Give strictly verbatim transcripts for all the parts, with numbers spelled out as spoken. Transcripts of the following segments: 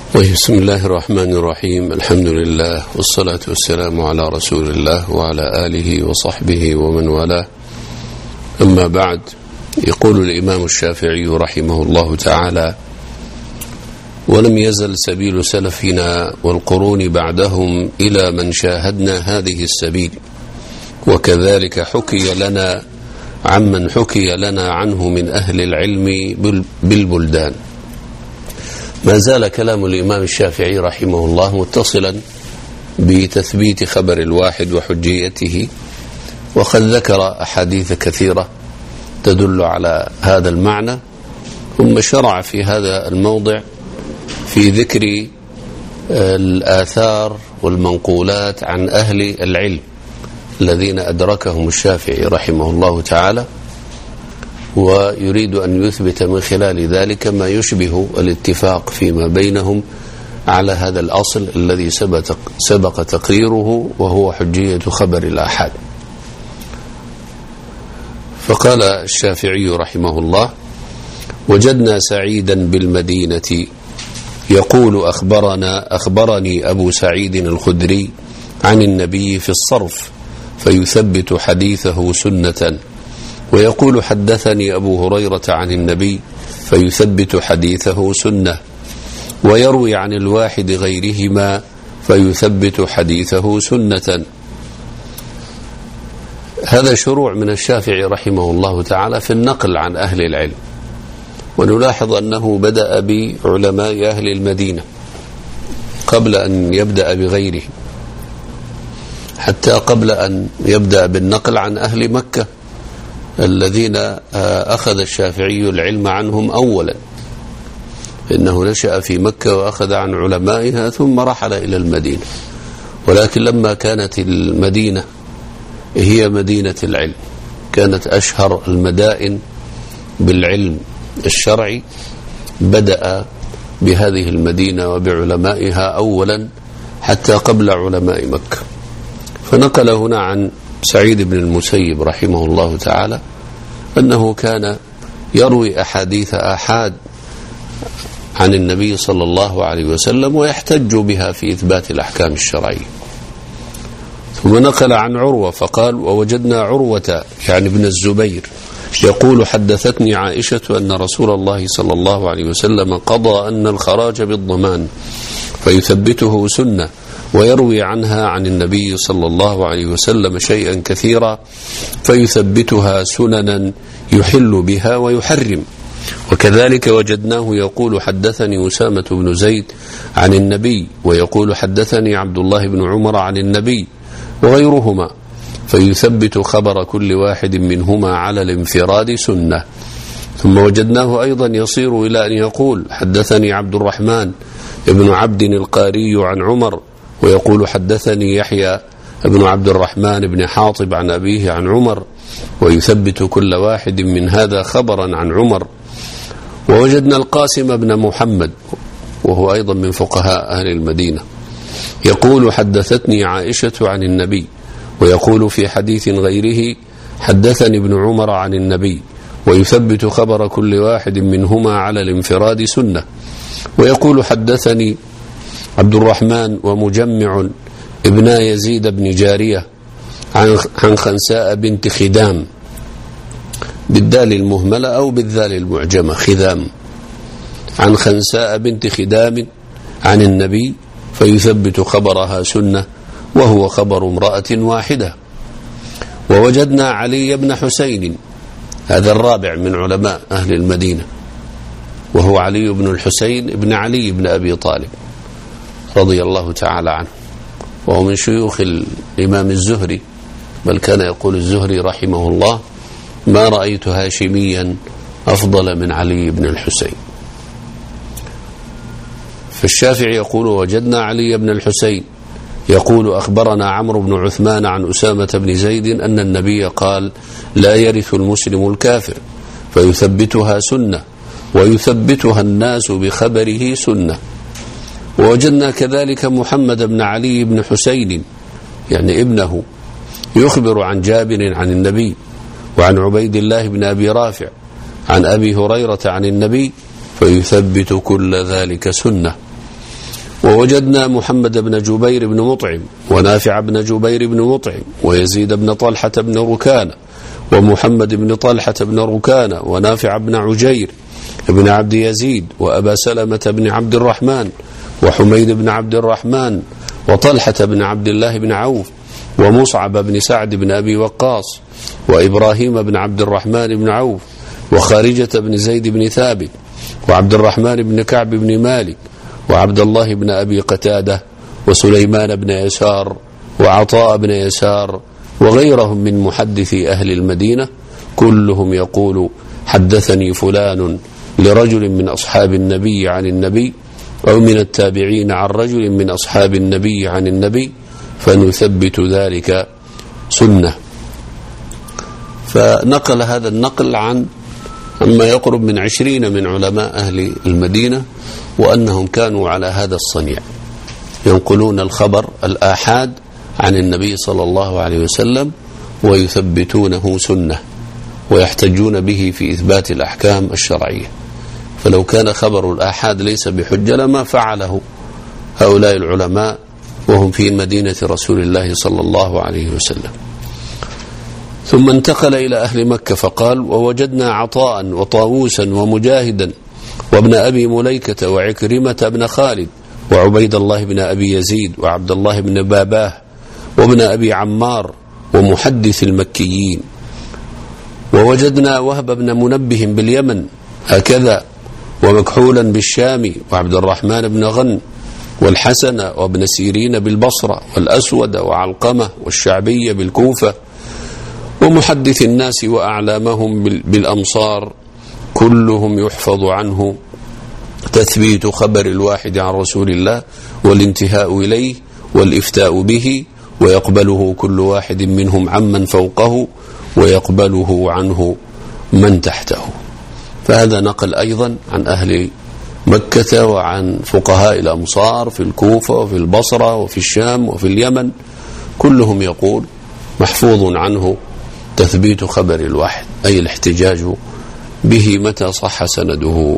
بسم الله الرحمن الرحيم. الحمد لله والصلاة والسلام على رسول الله وعلى آله وصحبه ومن والاه. أما بعد، يقول الإمام الشافعي رحمه الله تعالى: ولم يزل سبيل سلفنا والقرون بعدهم إلى من شاهدنا هذه السبيل، وكذلك حكي لنا عمن حكي لنا عنه من أهل العلم بالبلدان. ما زال كلام الإمام الشافعي رحمه الله متصلا بتثبيت خبر الواحد وحجيته، وقد ذكر أحاديث كثيرة تدل على هذا المعنى، ثم شرع في هذا الموضع في ذكر الآثار والمنقولات عن أهل العلم الذين أدركهم الشافعي رحمه الله تعالى، ويريد أن يثبت من خلال ذلك ما يشبه الاتفاق فيما بينهم على هذا الأصل الذي سبق تقريره، وهو حجية خبر الآحاد. فقال الشافعي رحمه الله: وجدنا سعيدا بالمدينة يقول أخبرنا أخبرني أبو سعيد الخدري عن النبي في الصرف، فيثبت حديثه سنة، ويقول حدثني أبو هريرة عن النبي، فيثبت حديثه سنة، ويروي عن الواحد غيرهما، فيثبت حديثه سنة. هذا شروع من الشافعي رحمه الله تعالى في النقل عن أهل العلم، ونلاحظ أنه بدأ بعلماء أهل المدينة قبل أن يبدأ بغيرهم، حتى قبل أن يبدأ بالنقل عن أهل مكة الذين أخذ الشافعي العلم عنهم أولا، إنه نشأ في مكة وأخذ عن علمائها ثم رحل إلى المدينة. ولكن لما كانت المدينة هي مدينة العلم، كانت أشهر المدائن بالعلم الشرعي، بدأ بهذه المدينة وبعلمائها أولا حتى قبل علماء مكة. فنقل هنا عن سعيد بن المسيب رحمه الله تعالى أنه كان يروي أحاديث آحاد عن النبي صلى الله عليه وسلم ويحتج بها في إثبات الأحكام الشرعية. ثم نقل عن عروة فقال: ووجدنا عروة يعني ابن الزبير يقول حدثتني عائشة أن رسول الله صلى الله عليه وسلم قضى أن الخراج بالضمان، فيثبته سنة، ويروي عنها عن النبي صلى الله عليه وسلم شيئا كثيرا، فيثبتها سننا يحل بها ويحرم. وكذلك وجدناه يقول حدثني أسامة بن زيد عن النبي، ويقول حدثني عبد الله بن عمر عن النبي وغيرهما، فيثبت خبر كل واحد منهما على الانفراد سنة. ثم وجدناه أيضا يصير إلى أن يقول حدثني عبد الرحمن ابن عبد القاري عن عمر، ويقول حدثني يحيى ابن عبد الرحمن بن حاطب عن أبيه عن عمر، ويثبت كل واحد من هذا خبرا عن عمر. ووجدنا القاسم بن محمد وهو أيضا من فقهاء أهل المدينة يقول حدثتني عائشة عن النبي، ويقول في حديث غيره حدثني ابن عمر عن النبي، ويثبت خبر كل واحد منهما على الانفراد سنة. ويقول حدثني عبد الرحمن ومجمع ابن يزيد بن جارية عن خنساء بنت خدام بالدال المهملة أو بالذال المعجمة خذام، عن خنساء بنت خدام عن النبي، فيثبت خبرها سنة، وهو خبر امرأة واحدة. ووجدنا علي بن حسين، هذا الرابع من علماء أهل المدينة، وهو علي بن الحسين بن علي بن أبي طالب رضي الله تعالى عنه، وهو من شيوخ الإمام الزهري، بل كان يقول الزهري رحمه الله: ما رأيت هاشميا أفضل من علي بن الحسين. فالشافعي يقول: وجدنا علي بن الحسين يقول أخبرنا عمرو بن عثمان عن أسامة بن زيد أن النبي قال: لا يرث المسلم الكافر، فيثبتها سنة، ويثبتها الناس بخبره سنة. ووجدنا كذلك محمد بن علي بن حسين يعني ابنه يخبر عن جابر عن النبي، وعن عبيد الله بن أبي رافع عن أبي هريرة عن النبي، فيثبت كل ذلك سنة. ووجدنا محمد بن جبير بن مطعم ونافع بن جبير بن مطعم ويزيد بن طلحة بن ركانة ومحمد بن طلحة بن ركانة ونافع بن عجير بن عبد يزيد وأبا سلمة بن عبد الرحمن وحميد بن عبد الرحمن وطلحة بن عبد الله بن عوف ومصعب بن سعد بن أبي وقاص وإبراهيم بن عبد الرحمن بن عوف وخارجة بن زيد بن ثابت وعبد الرحمن بن كعب بن مالك وعبد الله بن أبي قتادة وسليمان بن يسار وعطاء بن يسار وغيرهم من محدثي أهل المدينة، كلهم يقول حدثني فلان لرجل من أصحاب النبي عن النبي أو من التابعين عن رجل من أصحاب النبي عن النبي، فنثبت ذلك سنة. فنقل هذا النقل عن أما يقرب من عشرين من علماء أهل المدينة، وأنهم كانوا على هذا الصنيع، ينقلون الخبر الآحاد عن النبي صلى الله عليه وسلم ويثبتونه سنة ويحتجون به في إثبات الأحكام الشرعية. فلو كان خبر الآحاد ليس بحجة لما فعله هؤلاء العلماء وهم في مدينة رسول الله صلى الله عليه وسلم. ثم انتقل إلى أهل مكة فقال: ووجدنا عطاء وطاووسا ومجاهدا وابن أبي مليكة وعكرمة بن خالد وعبيد الله بن أبي يزيد وعبد الله بن باباه وابن أبي عمار ومحدث المكيين. ووجدنا وهب بن منبه باليمن هكذا، ومكحولا بالشام وعبد الرحمن بن غن والحسن وابن سيرين بالبصرة والأسود وعلقمة والشعبي بالكوفة ومحدث الناس وأعلامهم بالأمصار، كلهم يحفظ عنه تثبيت خبر الواحد عن رسول الله والانتهاء إليه والإفتاء به، ويقبله كل واحد منهم عمن فوقه ويقبله عنه من تحته. فهذا نقل أيضا عن أهل مكة وعن فقهاء الأمصار في الكوفة وفي البصرة وفي الشام وفي اليمن، كلهم يقول محفوظ عنه تثبيت خبر الواحد، أي الاحتجاج به متى صح سنده.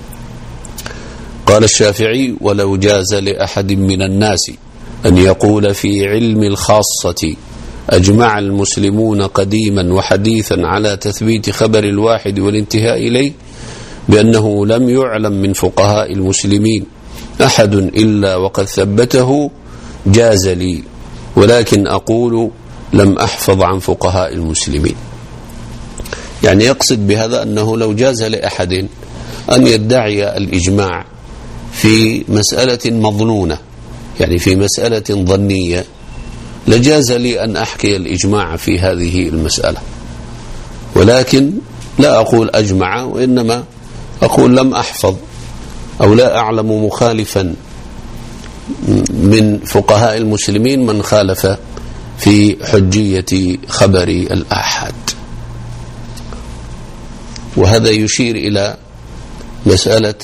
قال الشافعي: ولو جاز لأحد من الناس أن يقول في علم الخاصة أجمع المسلمون قديما وحديثا على تثبيت خبر الواحد والانتهاء إليه بأنه لم يعلم من فقهاء المسلمين أحد إلا وقد ثبته، جاز لي، ولكن أقول لم أحفظ عن فقهاء المسلمين. يعني يقصد بهذا أنه لو جاز لأحد أن يدعي الإجماع في مسألة مظنونة، يعني في مسألة ظنية، لجاز لي أن أحكي الإجماع في هذه المسألة، ولكن لا أقول أجمع، وإنما أقول لم أحفظ أو لا أعلم مخالفا من فقهاء المسلمين من خالف في حجية خبر الآحاد. وهذا يشير إلى مسألة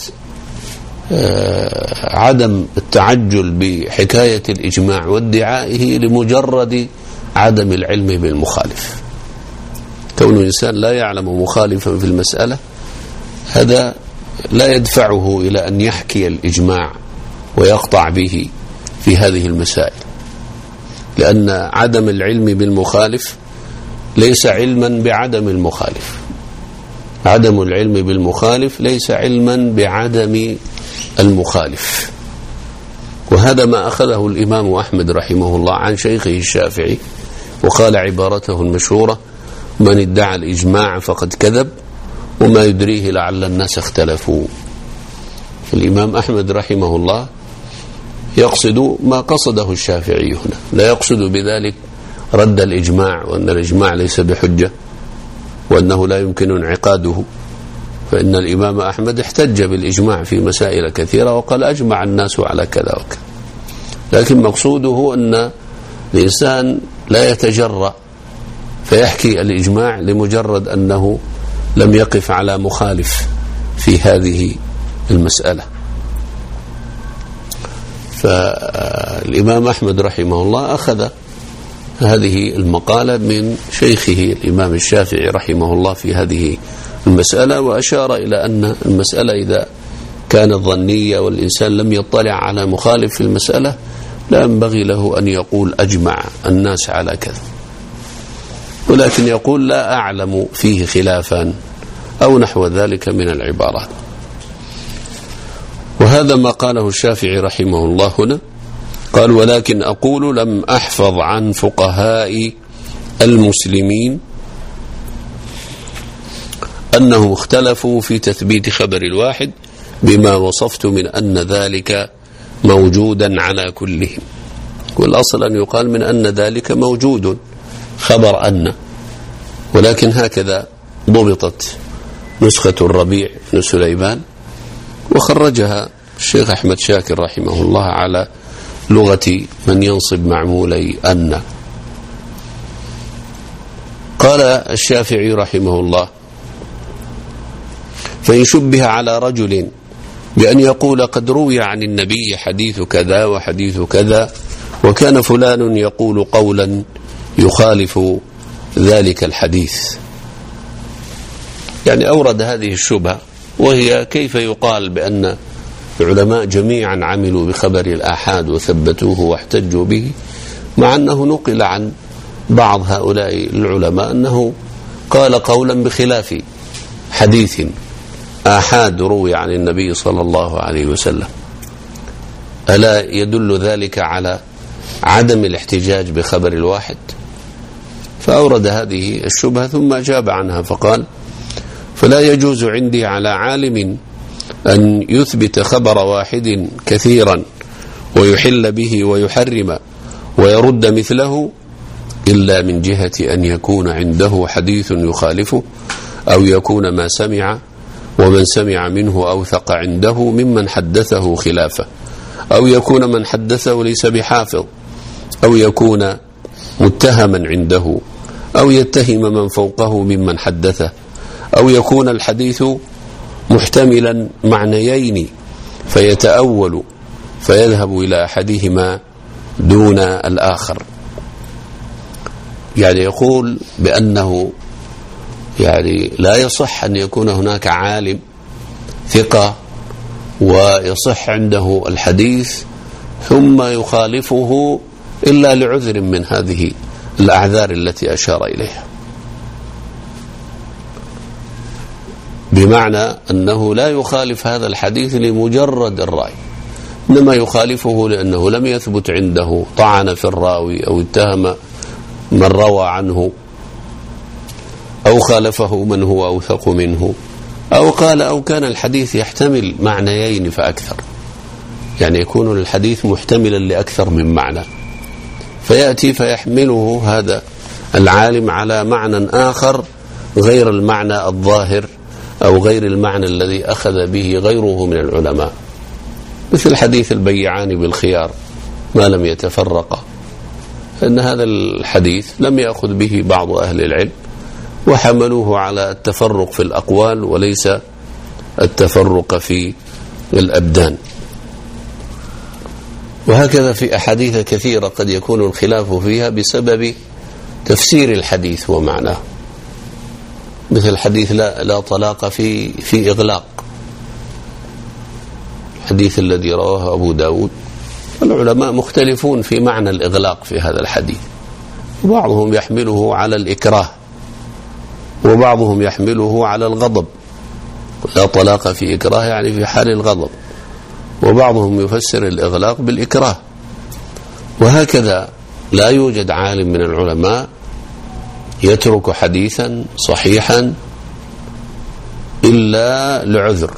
عدم التعجل بحكاية الإجماع وادعائه لمجرد عدم العلم بالمخالف. كون الإنسان لا يعلم مخالفا في المسألة هذا لا يدفعه إلى أن يحكي الإجماع ويقطع به في هذه المسائل، لأن عدم العلم بالمخالف ليس علما بعدم المخالف. عدم العلم بالمخالف ليس علما بعدم المخالف. وهذا ما أخذه الإمام أحمد رحمه الله عن شيخه الشافعي، وقال عبارته المشهورة: من ادعى الإجماع فقد كذب وما يدريه لعل الناس اختلفوا. الإمام أحمد رحمه الله يقصد ما قصده الشافعي هنا، لا يقصد بذلك رد الإجماع وأن الإجماع ليس بحجة وأنه لا يمكن انعقاده، فإن الإمام أحمد احتج بالإجماع في مسائل كثيرة وقال أجمع الناس على كذا وكذا، لكن مقصوده أن الإنسان لا يتجرأ فيحكي الإجماع لمجرد أنه لم يقف على مخالف في هذه المسألة. فالإمام أحمد رحمه الله أخذ هذه المقالة من شيخه الإمام الشافعي رحمه الله في هذه المسألة، وأشار إلى أن المسألة إذا كانت ظنية والإنسان لم يطلع على مخالف في المسألة لا ينبغي له أن يقول أجمع الناس على كذا، ولكن يقول لا أعلم فيه خلافا أو نحو ذلك من العبارات. وهذا ما قاله الشافعي رحمه الله هنا، قال: ولكن أقول لم أحفظ عن فقهاء المسلمين أنهم اختلفوا في تثبيت خبر الواحد بما وصفت من أن ذلك موجودا على كلهم. والأصل أن يقال من أن ذلك موجود خبر أن، ولكن هكذا ضبطت نسخة الربيع بن سليمان، وخرجها الشيخ أحمد شاكر رحمه الله على لغة من ينصب معمولي أن. قال الشافعي رحمه الله: فإن شبه على رجل بأن يقول قد روي عن النبي حديث كذا وحديث كذا، وكان فلان يقول قولا يخالف ذلك الحديث، يعني أورد هذه الشبهة، وهي كيف يقال بأن العلماء جميعا عملوا بخبر الآحاد وثبتوه واحتجوا به، مع أنه نقل عن بعض هؤلاء العلماء أنه قال قولا بخلاف حديث آحاد روي عن النبي صلى الله عليه وسلم. ألا يدل ذلك على عدم الاحتجاج بخبر الواحد؟ فأورد هذه الشبهة ثم أجاب عنها فقال: فلا يجوز عندي على عالم أن يثبت خبر واحد كثيرا ويحل به ويحرم ويرد مثله إلا من جهة أن يكون عنده حديث يخالفه، أو يكون ما سمع ومن سمع منه أوثق عنده ممن حدثه خلافه، أو يكون من حدثه ليس بحافظ، أو يكون متهما عنده، أو يتهم من فوقه ممن حدثه، أو يكون الحديث محتملا معنيين فيتأول فيذهب إلى أحدهما دون الآخر. يعني يقول بأنه يعني لا يصح أن يكون هناك عالم ثقة ويصح عنده الحديث ثم يخالفه إلا لعذر من هذه الأعذار التي أشار إليها، بمعنى أنه لا يخالف هذا الحديث لمجرد الرأي، إنما يخالفه لأنه لم يثبت عنده طعن في الراوي أو اتهم من روى عنه، أو خالفه من هو أوثق منه، أو قال أو كان الحديث يحتمل معنيين فأكثر، يعني يكون الحديث محتملا لأكثر من معنى، فيأتي فيحمله هذا العالم على معنى آخر غير المعنى الظاهر أو غير المعنى الذي أخذ به غيره من العلماء، مثل حديث البيعان بالخيار ما لم يتفرقا، أن هذا الحديث لم يأخذ به بعض أهل العلم وحملوه على التفرق في الأقوال وليس التفرق في الأبدان. وهكذا في أحاديث كثيرة قد يكون الخلاف فيها بسبب تفسير الحديث ومعناه، مثل حديث لا, لا طلاق في, في إغلاق، الحديث الذي رواه أبو داود، العلماء مختلفون في معنى الإغلاق في هذا الحديث، وبعضهم يحمله على الإكراه وبعضهم يحمله على الغضب، لا طلاق في إكراه يعني في حال الغضب، وبعضهم يفسر الإغلاق بالإكراه. وهكذا لا يوجد عالم من العلماء يترك حديثا صحيحا إلا لعذر،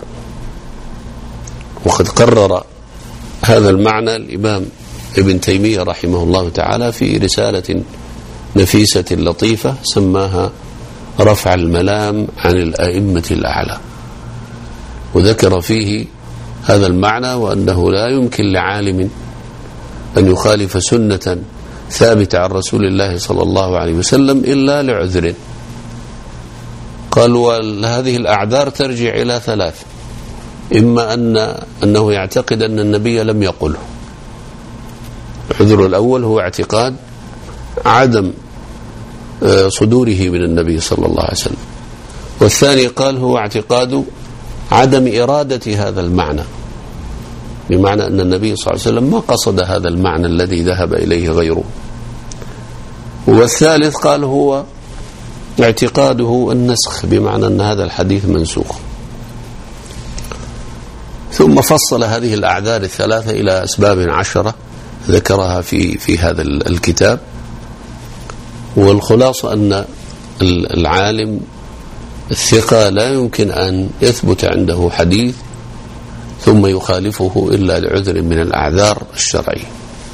وقد قرر هذا المعنى الإمام ابن تيمية رحمه الله تعالى في رسالة نفيسة لطيفة سماها رفع الملام عن الأئمة الأعلى، وذكر فيه هذا المعنى، وأنه لا يمكن لعالم أن يخالف سنة ثابتة عن رسول الله صلى الله عليه وسلم إلا لعذر. قال: وهذه الأعذار ترجع إلى ثلاث: إما أن أنه يعتقد أن النبي لم يقله، العذر الأول هو اعتقاد عدم صدوره من النبي صلى الله عليه وسلم، والثاني قال هو اعتقاد عدم إرادة هذا المعنى، بمعنى أن النبي صلى الله عليه وسلم ما قصد هذا المعنى الذي ذهب إليه غيره. والثالث قال هو اعتقاده النسخ، بمعنى أن هذا الحديث منسوخ. ثم فصل هذه الأعذار الثلاثة إلى أسباب عشرة ذكرها في في هذا الكتاب. والخلاصة أن العالم الثقة لا يمكن أن يثبت عنده حديث ثم يخالفه إلا لعذر من الأعذار الشرعية،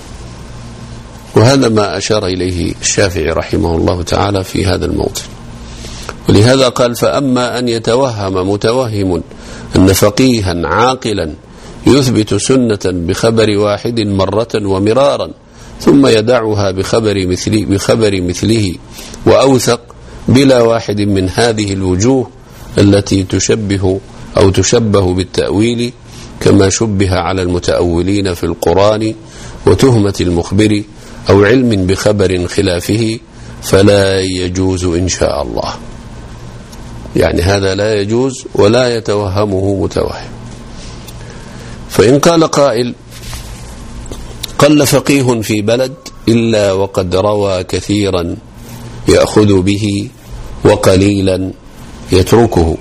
وهذا ما أشار إليه الشافعي رحمه الله تعالى في هذا الموطن. ولهذا قال: فأما أن يتوهم متوهم أن فقيها عاقلا يثبت سنة بخبر واحد مرة ومرارا ثم يدعها بخبر مثله, بخبر مثله وأوثق بلا واحد من هذه الوجوه التي تشبه أو تشبه بالتأويل كما شبه على المتأولين في القرآن وتهمة المخبر أو علم بخبر خلافه، فلا يجوز إن شاء الله. يعني هذا لا يجوز ولا يتوهمه متوهم. فإن قال قائل: قل فقيه في بلد إلا وقد روى كثيرا يأخذ به وقليلا يتركه،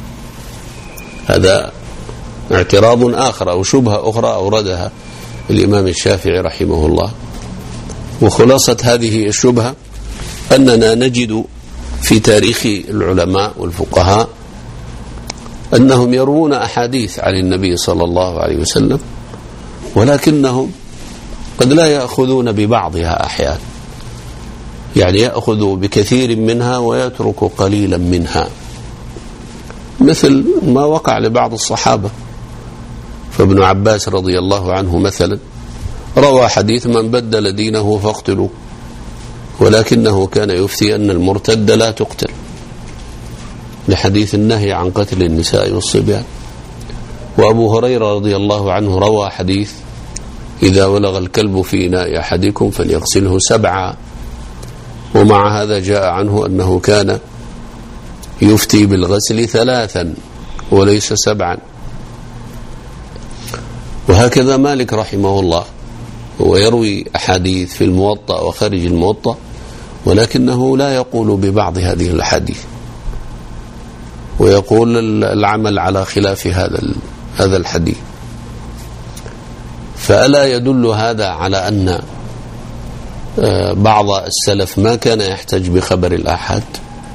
هذا اعتراض آخر أو شبهة أخرى أوردها الإمام الشافعي رحمه الله. وخلاصة هذه الشبهة أننا نجد في تاريخ العلماء والفقهاء أنهم يروون أحاديث عن النبي صلى الله عليه وسلم، ولكنهم قد لا يأخذون ببعضها أحيانا، يعني يأخذ بكثير منها ويترك قليلا منها، مثل ما وقع لبعض الصحابة. فابن عباس رضي الله عنه مثلا روى حديث: من بدل دينه فاقتلوه، ولكنه كان يفتي أن المرتد لا تقتل، لحديث النهي عن قتل النساء والصبيان. وأبو هريرة رضي الله عنه روى حديث: إذا ولغ الكلب في إناء أحدكم فليغسله سبعا، ومع هذا جاء عنه أنه كان يفتي بالغسل ثلاثا وليس سبعا. وهكذا مالك رحمه الله هو يروي أحاديث في الموطأ وخارج الموطأ، ولكنه لا يقول ببعض هذه الأحاديث، ويقول العمل على خلاف هذا هذا الحديث. فألا يدل هذا على أن بعض السلف ما كان يحتج بخبر الآحاد؟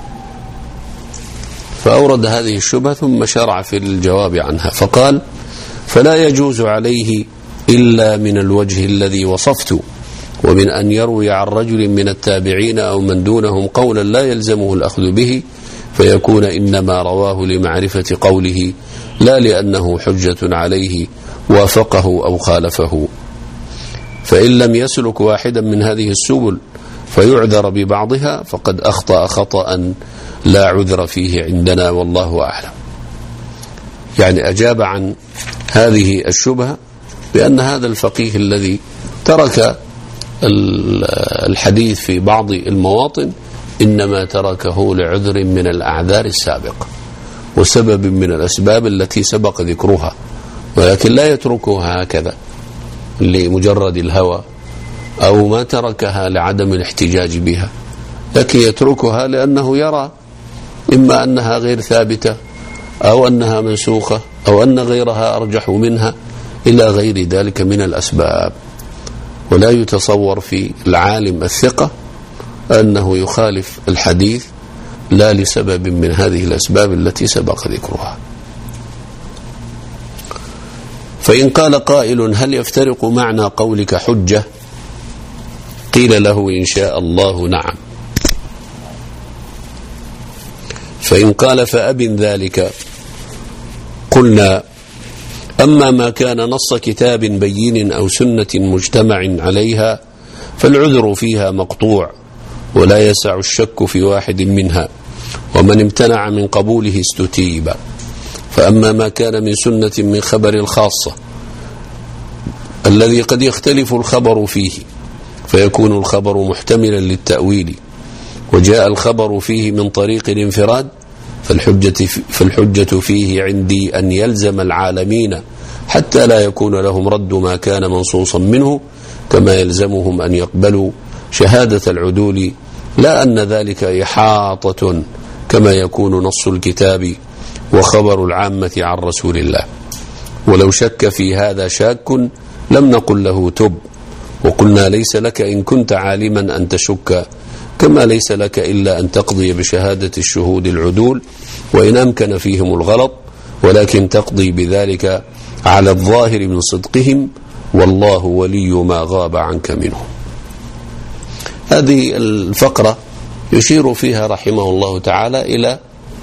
فأورد هذه الشبهة ثم شرع في الجواب عنها فقال: فلا يجوز عليه إلا من الوجه الذي وصفت، ومن أن يروي عن رجل من التابعين أو من دونهم قولا لا يلزمه الأخذ به، فيكون إنما رواه لمعرفة قوله لا لأنه حجة عليه وافقه أو خالفه. فإن لم يسلك واحدا من هذه السبل فيعذر ببعضها فقد أخطأ خطأ لا عذر فيه عندنا والله أعلم. يعني أجاب عن هذه الشبهة بأن هذا الفقيه الذي ترك الحديث في بعض المواطن إنما تركه لعذر من الأعذار السابقة وسبب من الأسباب التي سبق ذكرها، ولكن لا يتركها هكذا لمجرد الهوى، أو ما تركها لعدم الاحتجاج بها، لكن يتركها لأنه يرى إما أنها غير ثابتة أو أنها منسوخة أو أن غيرها أرجح منها إلى غير ذلك من الأسباب. ولا يتصور في العالم الثقة أنه يخالف الحديث لا لسبب من هذه الأسباب التي سبق ذكرها. فإن قال قائل: هل يفترق معنى قولك حجة؟ قيل له: إن شاء الله نعم. فإن قال: فأبن ذلك، قلنا: أما ما كان نص كتاب بين أو سنة مجتمع عليها فالعذر فيها مقطوع ولا يسع الشك في واحد منها، ومن امتنع من قبوله استتيب. فأما ما كان من سنة من خبر الخاصة الذي قد يختلف الخبر فيه فيكون الخبر محتملا للتأويل وجاء الخبر فيه من طريق الانفراد، فالحجة, فالحجة فيه عندي أن يلزم العالمين حتى لا يكون لهم رد ما كان منصوصا منه، كما يلزمهم أن يقبلوا شهادة العدول، لا أن ذلك إحاطة كما يكون نص الكتاب وخبر العامة عن رسول الله. ولو شك في هذا شاك لم نقل له تب، وقلنا ليس لك إن كنت عالما أن تشك، كما ليس لك إلا أن تقضي بشهادة الشهود العدول وإن أمكن فيهم الغلط، ولكن تقضي بذلك على الظاهر من صدقهم، والله ولي ما غاب عنك منه. هذه الفقرة يشير فيها رحمه الله تعالى إلى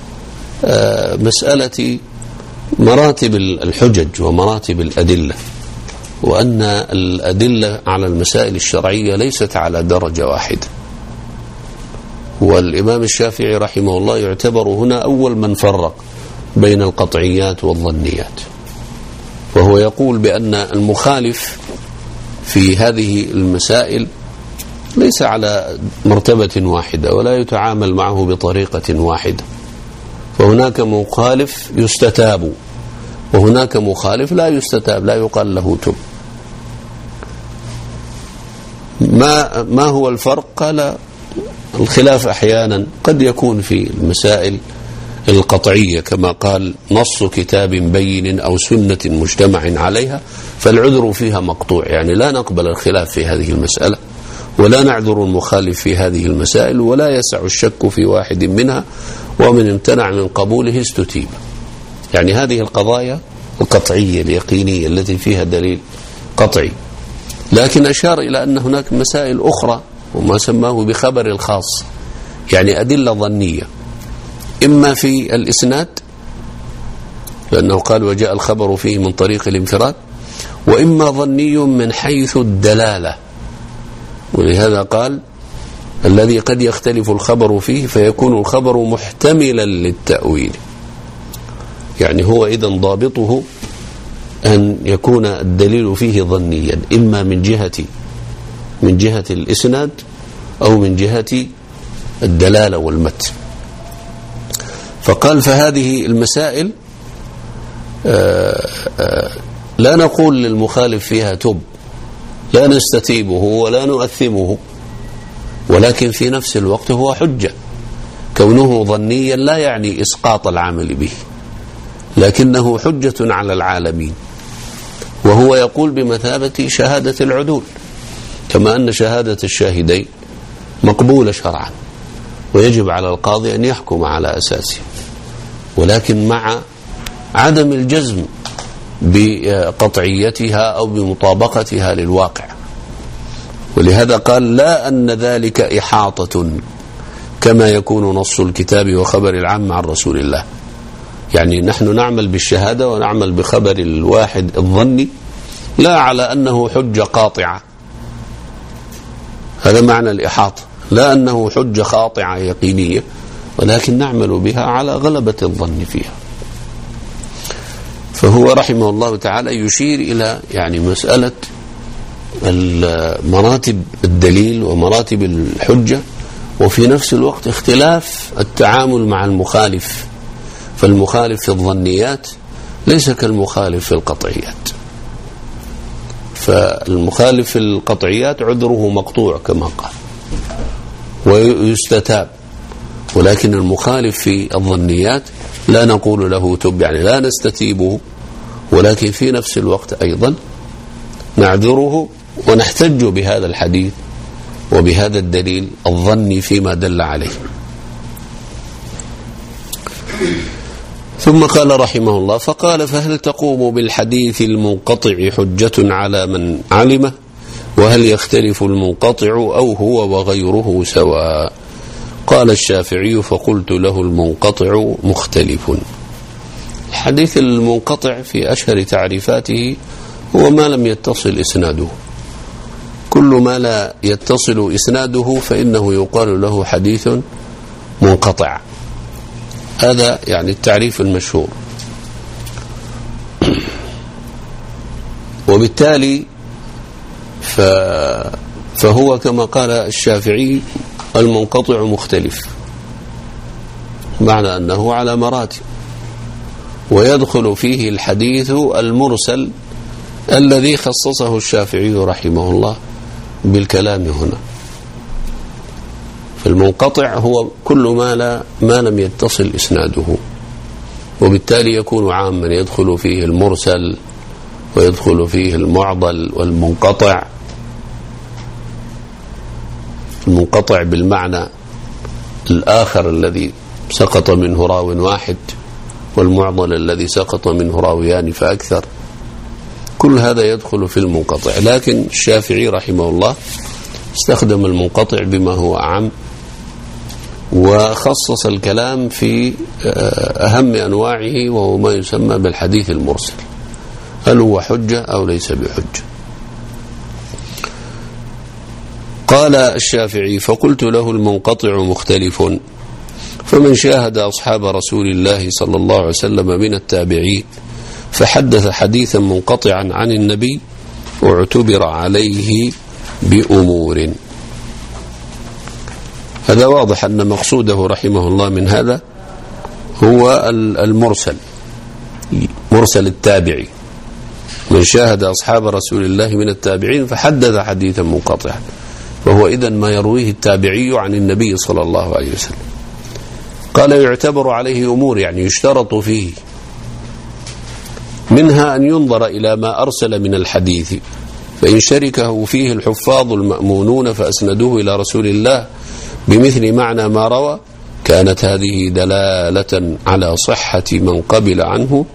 مسألة مراتب الحجج ومراتب الأدلة، وأن الأدلة على المسائل الشرعية ليست على درجة واحدة. والإمام الشافعي رحمه الله يعتبر هنا أول من فرق بين القطعيات والظنيات، وهو يقول بأن المخالف في هذه المسائل ليس على مرتبة واحدة ولا يتعامل معه بطريقة واحدة، فهناك مخالف يستتاب وهناك مخالف لا يستتاب، لا يقال له تب. ما ما هو الفرق؟ قال الخلاف أحيانا قد يكون في المسائل القطعية، كما قال نص كتاب بين أو سنة مجتمع عليها فالعذر فيها مقطوع، يعني لا نقبل الخلاف في هذه المسألة ولا نعذر المخالف في هذه المسائل، ولا يسع الشك في واحد منها، ومن امتنع من قبوله استتيب. يعني هذه القضايا القطعية اليقينية التي فيها دليل قطعي. لكن أشار إلى أن هناك مسائل أخرى وما سماه بخبر الخاص، يعني أدلة ظنية، إما في الإسناد لأنه قال وجاء الخبر فيه من طريق الانفراد، وإما ظني من حيث الدلالة، ولهذا قال الذي قد يختلف الخبر فيه فيكون الخبر محتملا للتأويل. يعني هو إذن ضابطه أن يكون الدليل فيه ظنيا، إما من جهة من جهة الإسناد أو من جهة الدلالة والمتن. فقال فهذه المسائل لا نقول للمخالف فيها تب، لا نستتيبه ولا نؤثمه، ولكن في نفس الوقت هو حجة. كونه ظنيا لا يعني إسقاط العمل به، لكنه حجة على العالمين، وهو يقول بمثابة شهادة العدول، كما أن شهادة الشاهدين مقبولة شرعا ويجب على القاضي أن يحكم على أساسه، ولكن مع عدم الجزم بقطعيتها أو بمطابقتها للواقع. ولهذا قال لا أن ذلك إحاطة كما يكون نص الكتاب وخبر العام عن رسول الله. يعني نحن نعمل بالشهادة ونعمل بخبر الواحد الظني لا على أنه حجة قاطعة، هذا معنى الإحاطة، لا أنه حجة قاطعة يقينية، ولكن نعمل بها على غلبة الظن فيها. فهو رحمه الله تعالى يشير إلى يعني مسألة مراتب الدليل ومراتب الحجة، وفي نفس الوقت اختلاف التعامل مع المخالف. فالمخالف في الظنيات ليس كالمخالف في القطعيات، فالمخالف في القطعيات عذره مقطوع كما قال ويستتاب، ولكن المخالف في الظنيات لا نقول له تب، يعني لا نستتيبه، ولكن في نفس الوقت أيضا نعذره ونحتج بهذا الحديث وبهذا الدليل الظني فيما دل عليه. ثم قال رحمه الله فقال فهل تقوم بالحديث المنقطع حجة على من علمه، وهل يختلف المنقطع أو هو وغيره سواء؟ قال الشافعي فقلت له المنقطع مختلف. الحديث المنقطع في أشهر تعريفاته هو ما لم يتصل إسناده، كل ما لا يتصل إسناده فإنه يقال له حديث منقطع، هذا يعني التعريف المشهور. وبالتالي فهو كما قال الشافعي المنقطع مختلف، معنى أنه على مراتب. ويدخل فيه الحديث المرسل الذي خصصه الشافعي رحمه الله بالكلام هنا. فالمنقطع هو كل ما, لا ما لم يتصل إسناده، وبالتالي يكون عاما، يدخل فيه المرسل ويدخل فيه المعضل والمنقطع. المنقطع بالمعنى الآخر الذي سقط منه راو واحد، والمعضل الذي سقط منه راويان فأكثر، كل هذا يدخل في المنقطع. لكن الشافعي رحمه الله استخدم المنقطع بما هو أعم، وخصص الكلام في أهم أنواعه، وهو ما يسمى بالحديث المرسل، هل هو حجة أو ليس بحجة. قال الشافعي: فقلت له المنقطع مختلف، فمن شاهد أصحاب رسول الله صلى الله عليه وسلم من التابعين فحدث حديثا منقطعا عن النبي واعتبر عليه بأمور. هذا واضح أن مقصوده رحمه الله من هذا هو المرسل، مرسل التابعي. من شاهد أصحاب رسول الله من التابعين فحدث حديثا منقطعا، وهو إذن ما يرويه التابعي عن النبي صلى الله عليه وسلم. قال: يعتبر عليه أمور، يعني يشترط فيه، منها أن ينظر إلى ما أرسل من الحديث، فإن شركه فيه الحفاظ المأمونون فأسندوه إلى رسول الله بمثل معنى ما روى، كانت هذه دلالة على صحة من قبل عنه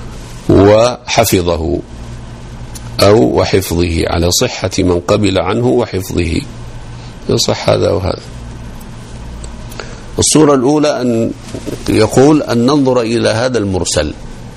وحفظه، أو وحفظه، على صحة من قبل عنه وحفظه، يصح هذا وهذا. الصورة الأولى أن يقول أن ننظر إلى هذا المرسل،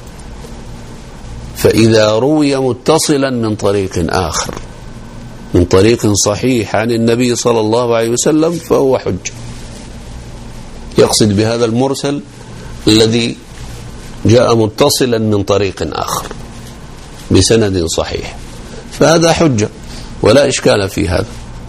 فإذا روي متصلا من طريق آخر، من طريق صحيح عن النبي صلى الله عليه وسلم، فهو حجة. يقصد بهذا المرسل الذي جاء متصلا من طريق آخر بسند صحيح، فهذا حجة ولا إشكال في هذا.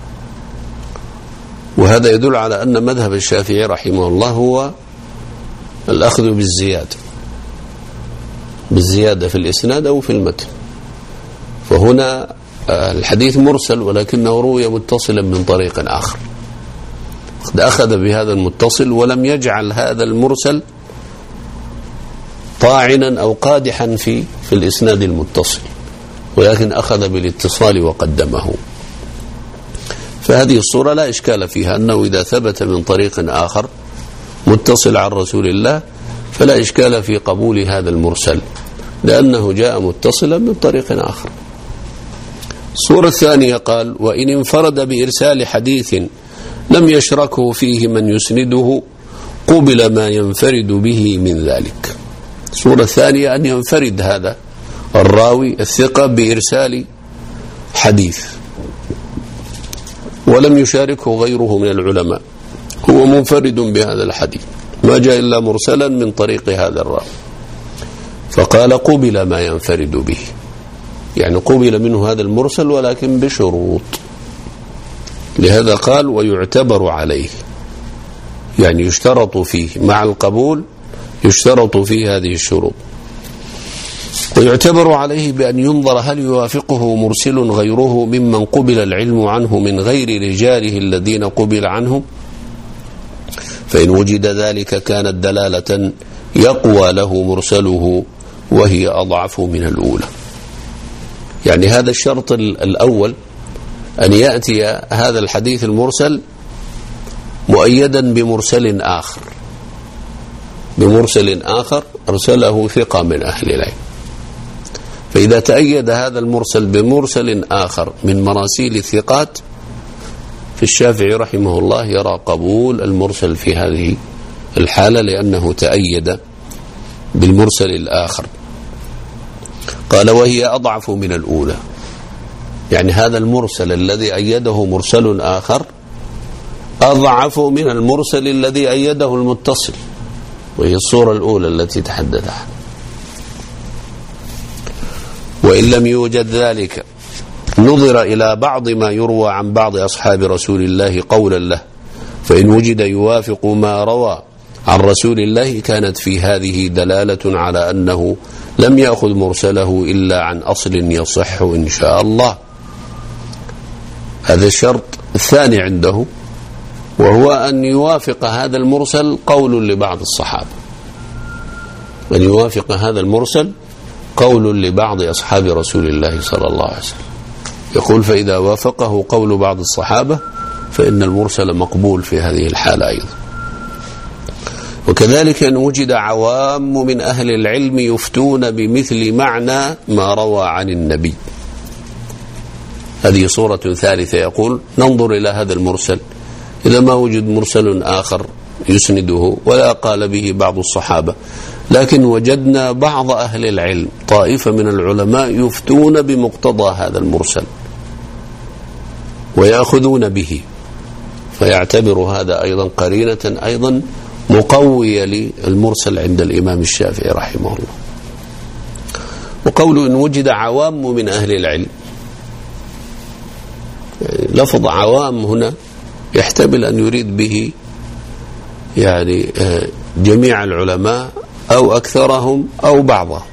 وهذا يدل على أن مذهب الشافعي رحمه الله هو الأخذ بالزيادة، بالزيادة في الإسناد أو في المتن. فهنا الحديث مرسل ولكنه روي متصلا من طريق آخر، قد أخذ بهذا المتصل ولم يجعل هذا المرسل طاعنا أو قادحا في في الإسناد المتصل، ولكن أخذ بالاتصال وقدمه. فهذه الصورة لا إشكال فيها، أنه إذا ثبت من طريق آخر متصل عن رسول الله فلا إشكال في قبول هذا المرسل، لأنه جاء متصلا من طريق آخر. الصورة الثانية قال: وإن انفرد بإرسال حديث لم يشركه فيه من يسنده قبل ما ينفرد به من ذلك. الصورة الثانية أن ينفرد هذا الراوي الثقة بإرسال حديث ولم يشاركه غيره من العلماء، هو منفرد بهذا الحديث، ما جاء إلا مرسلا من طريق هذا الراوي. فقال: قبل ما ينفرد به، يعني قبل منه هذا المرسل ولكن بشروط. لهذا قال: ويعتبر عليه، يعني يشترط فيه مع القبول، يشترط فيه هذه الشروط. ويعتبر عليه بأن ينظر هل يوافقه مرسل غيره ممن قبل العلم عنه من غير رجاله الذين قبل عنهم، فإن وجد ذلك كانت دلالة يقوى له مرسله وهي أضعف من الأولى. يعني هذا الشرط الأول، أن يأتي هذا الحديث المرسل مؤيدا بمرسل آخر، بمرسل آخر أرسله ثقة من أهل العلم. فإذا تأيد هذا المرسل بمرسل آخر من مراسيل الثقات، في الشافعي رحمه الله يرى قبول المرسل في هذه الحالة، لأنه تأيد بالمرسل الآخر. قال: وهي أضعف من الأولى، يعني هذا المرسل الذي أيده مرسل آخر أضعف من المرسل الذي أيده المتصل، وهي الصورة الأولى التي تحدث عنها. وإن لم يوجد ذلك نظر إلى بعض ما يروى عن بعض أصحاب رسول الله قولا له، فإن وجد يوافق ما روى عن رسول الله كانت في هذه دلالة على أنه لم يأخذ مرسله إلا عن أصل يصح إن شاء الله. هذا الشرط الثاني عنده، وهو أن يوافق هذا المرسل قول لبعض الصحابة، أن يوافق هذا المرسل قول لبعض أصحاب رسول الله صلى الله عليه وسلم. يقول فإذا وافقه قول بعض الصحابة فإن المرسل مقبول في هذه الحالة أيضا. وكذلك أن وجد عوام من أهل العلم يفتون بمثل معنى ما روى عن النبي، هذه صورة ثالثة. يقول ننظر إلى هذا المرسل، إذا ما وجد مرسل آخر يسنده ولا قال به بعض الصحابة، لكن وجدنا بعض أهل العلم طائفة من العلماء يفتون بمقتضى هذا المرسل ويأخذون به، فيعتبر هذا أيضا قرينة أيضا مقوية للمرسل عند الإمام الشافعي رحمه الله. وقوله إن وجد عوام من أهل العلم، لفظ عوام هنا يحتمل أن يريد به يعني جميع العلماء أو أكثرهم أو بعضهم.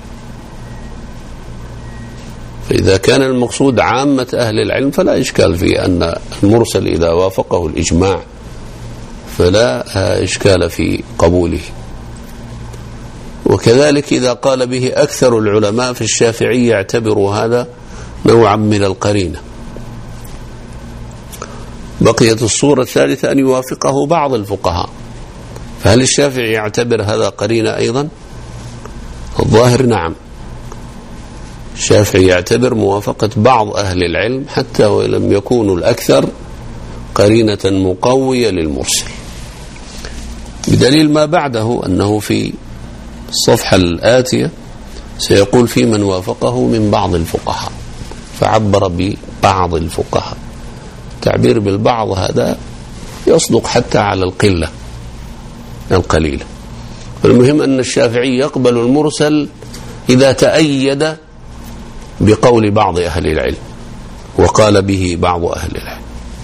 فإذا كان المقصود عامة أهل العلم فلا إشكال في أن المرسل إذا وافقه الإجماع فلا إشكال في قبوله. وكذلك إذا قال به أكثر العلماء في الشافعي يعتبر هذا نوعا من القرينة. بقيت الصورة الثالثة أن يوافقه بعض الفقهاء، فهل الشافعي يعتبر هذا قرينة أيضا؟ الظاهر نعم، الشافعي يعتبر موافقة بعض أهل العلم حتى ولم يكونوا الأكثر قرينة مقوية للمرسل، بدليل ما بعده أنه في الصفحة الآتية سيقول في من وافقه من بعض الفقهاء، فعبر ببعض الفقهاء. تعبير بالبعض هذا يصدق حتى على القلة القليلة. المهم أن الشافعي يقبل المرسل إذا تأيد بقول بعض أهل العلم وقال به بعض أهل العلم.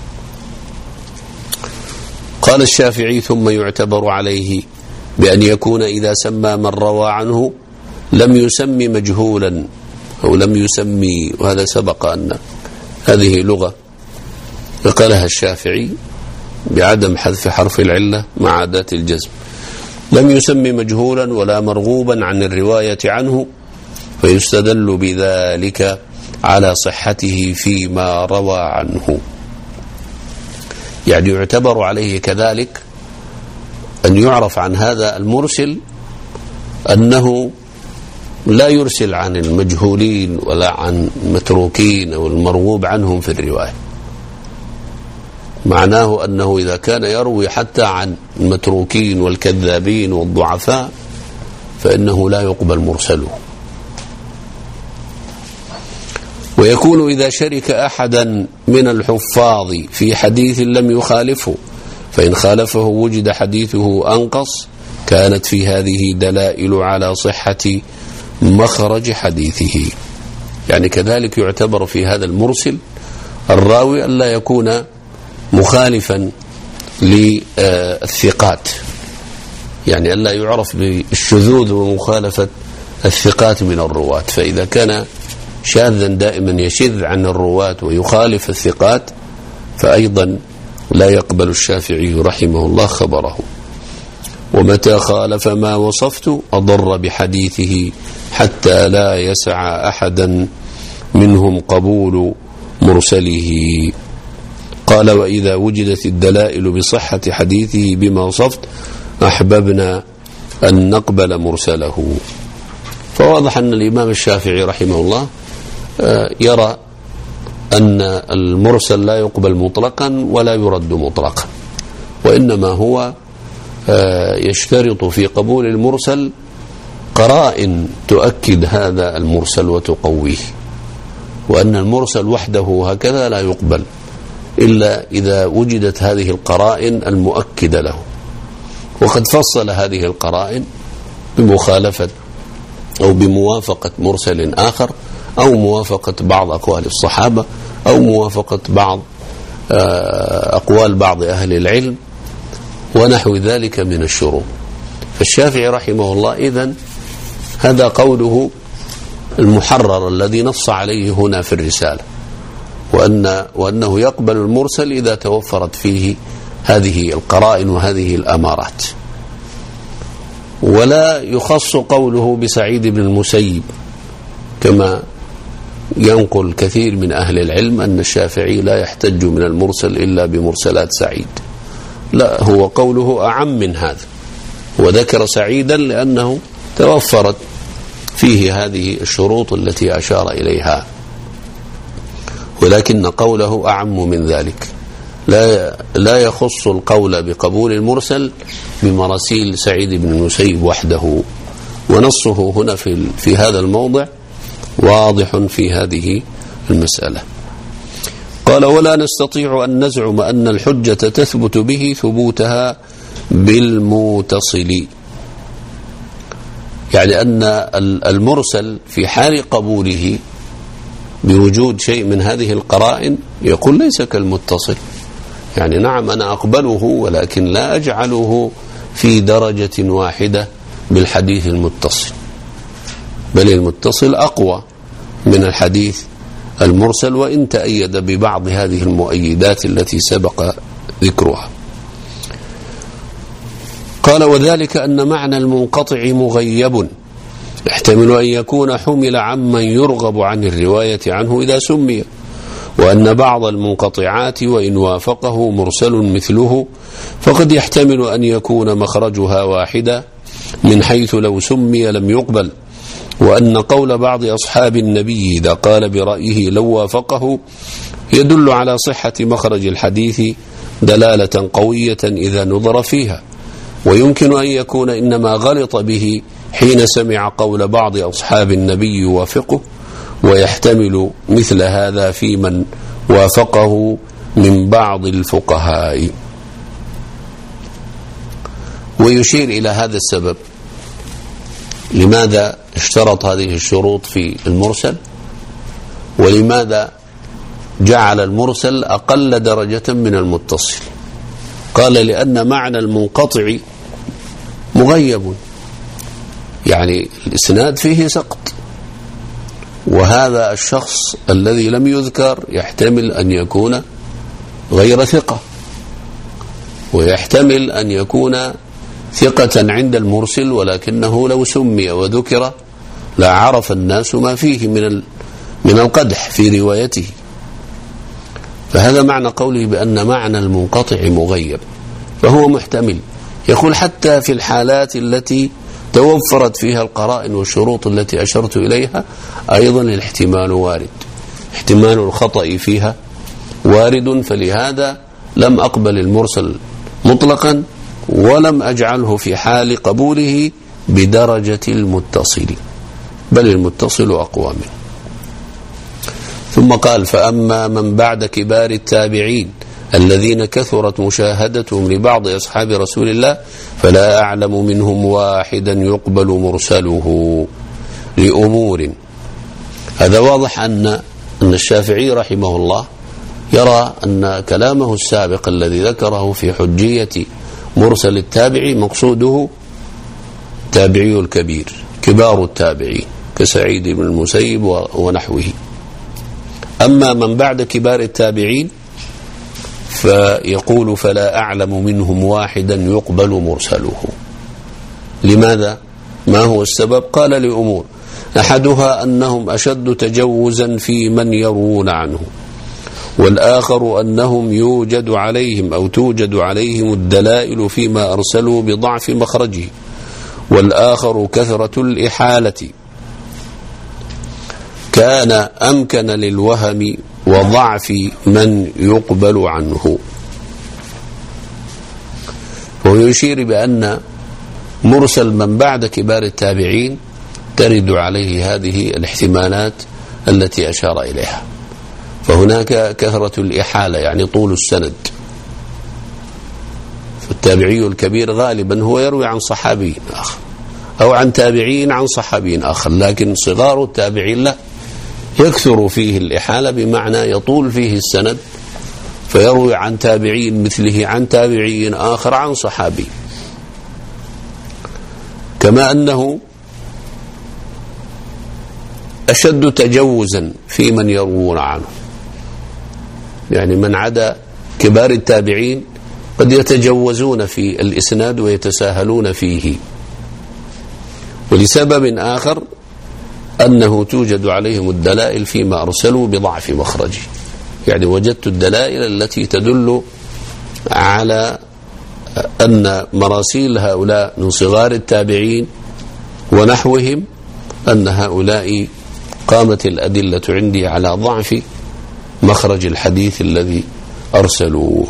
قال الشافعي ثم يعتبر عليه بأن يكون إذا سمى من روى عنه لم يسمي مجهولا أو لم يسمي، وهذا سبق أن هذه لغة قالها الشافعي بعدم حذف حرف العلة مع أداة الجزم، لم يسمي مجهولا ولا مرغوبا عن الرواية عنه، فيستدل بذلك على صحته فيما روى عنه. يعني يعتبر عليه كذلك أن يعرف عن هذا المرسل أنه لا يرسل عن المجهولين ولا عن المتروكين أو المرغوب عنهم في الرواية. معناه أنه إذا كان يروي حتى عن المتروكين والكذابين والضعفاء فإنه لا يقبل مرسله. ويكون إذا شرك أحدا من الحفاظ في حديث لم يخالفه، فإن خالفه وجد حديثه أنقص، كانت في هذه دلائل على صحة مخرج حديثه. يعني كذلك يعتبر في هذا المرسل الراوي ألا يكون مخالفا للثقات، يعني ألا يعرف بالشذوذ ومخالفة الثقات من الرواة. فإذا كان شاذا دائما يشذ عن الرواة ويخالف الثقات فأيضا لا يقبل الشافعي رحمه الله خبره. ومتى خالف ما وصفت أضر بحديثه حتى لا يسع أحدا منهم قبول مرسله. قال وإذا وجدت الدلائل بصحة حديثه بما وصفت أحببنا أن نقبل مرسله. فواضح أن الإمام الشافعي رحمه الله يرى أن المرسل لا يقبل مطلقا ولا يرد مطلقا، وإنما هو يشترط في قبول المرسل قرائن تؤكد هذا المرسل وتقويه، وأن المرسل وحده هكذا لا يقبل إلا إذا وجدت هذه القرائن المؤكدة له. وقد فصل هذه القرائن بمخالفة أو بموافقة مرسل آخر، أو موافقة بعض أقوال الصحابة، أو موافقة بعض أقوال بعض أهل العلم، ونحو ذلك من الشروط. فالشافعي رحمه الله إذن هذا قوله المحرر الذي نص عليه هنا في الرسالة، وأن وأنه يقبل المرسل إذا توفرت فيه هذه القرائن وهذه الأمارات. ولا يخص قوله بسعيد بن المسيب كما ينقل كثير من أهل العلم أن الشافعي لا يحتج من المرسل إلا بمرسلات سعيد، لا، هو قوله أعم من هذا، وذكر سعيدا لأنه توفرت فيه هذه الشروط التي أشار إليها، ولكن قوله أعم من ذلك، لا لا يخص القول بقبول المرسل بمراسيل سعيد بن المسيب وحده. ونصه هنا في في هذا الموضع واضح في هذه المسألة. قال: ولا نستطيع أن نزعم أن الحجة تثبت به ثبوتها بالمتصل، يعني أن المرسل في حال قبوله بوجود شيء من هذه القرائن يقول ليس كالمتصل، يعني نعم أنا أقبله ولكن لا أجعله في درجة واحدة بالحديث المتصل، بل المتصل أقوى من الحديث المرسل وإن تأيد ببعض هذه المؤيدات التي سبق ذكرها. قال: وذلك أن معنى المنقطع مغيب يحتمل أن يكون حمل عمن يرغب عن الرواية عنه إذا سمي، وأن بعض المنقطعات وإن وافقه مرسل مثله فقد يحتمل أن يكون مخرجها واحدا من حيث لو سمي لم يقبل، وأن قول بعض أصحاب النبي إذا قال برأيه لو وافقه يدل على صحة مخرج الحديث دلالة قوية إذا نظر فيها، ويمكن أن يكون إنما غلط به حين سمع قول بعض أصحاب النبي يوافقه، ويحتمل مثل هذا في من وافقه من بعض الفقهاء. ويشير إلى هذا السبب لماذا اشترط هذه الشروط في المرسل، ولماذا جعل المرسل أقل درجة من المتصل. قال: لأن معنى المنقطع مغيب، يعني الإسناد فيه سقط، وهذا الشخص الذي لم يذكر يحتمل أن يكون غير ثقة، ويحتمل أن يكون ثقة عند المرسل ولكنه لو سمي وذكر لا عرف الناس ما فيه من من القدح في روايته. فهذا معنى قوله بأن معنى المنقطع مغيب، فهو محتمل. يقول حتى في الحالات التي توفرت فيها القرائن والشروط التي أشرت إليها أيضا الاحتمال وارد، احتمال الخطأ فيها وارد، فلهذا لم أقبل المرسل مطلقا ولم أجعله في حال قبوله بدرجة المتصل، بل المتصل أقوى منه. ثم قال: فأما من بعد كبار التابعين الذين كثرت مشاهدتهم لبعض أصحاب رسول الله فلا أعلم منهم واحدا يقبل مرسله لأمور. هذا واضح أن أن الشافعي رحمه الله يرى أن كلامه السابق الذي ذكره في حجية مرسل التابعي مقصوده تابعي الكبير، كبار التابعين كسعيد بن المسيب ونحوه. أما من بعد كبار التابعين فيقول: فلا أعلم منهم واحدا يقبل مرسله. لماذا؟ ما هو السبب؟ قال: لأمور، أحدها أنهم أشد تجوزا في من يروون عنه، والآخر أنهم يوجد عليهم أو توجد عليهم الدلائل فيما أرسلوا بضعف مخرجه، والآخر كثرة الإحالة كان أمكن للوهم وضعف من يقبل عنه. ويشير بأن مرسل من بعد كبار التابعين ترد عليه هذه الاحتمالات التي أشار إليها، فهناك كثرة الإحالة يعني طول السند، فالتابعي الكبير غالبا هو يروي عن صحابي آخر أو عن تابعين عن صحابي آخر، لكن صغار التابعين لا، يكثر فيه الإحالة بمعنى يطول فيه السند فيروي عن تابعي مثله عن تابعي آخر عن صحابي. كما أنه أشد تجوزا في من يروون عنه، يعني من عدا كبار التابعين قد يتجوزون في الإسناد ويتساهلون فيه، ولسبب آخر أنه توجد عليهم الدلائل فيما أرسلوا بضعف مخرجه. يعني وجدت الدلائل التي تدل على أن مراسيل هؤلاء من صغار التابعين ونحوهم، أن هؤلاء قامت الأدلة عندي على ضعف مخرج الحديث الذي أرسلوه.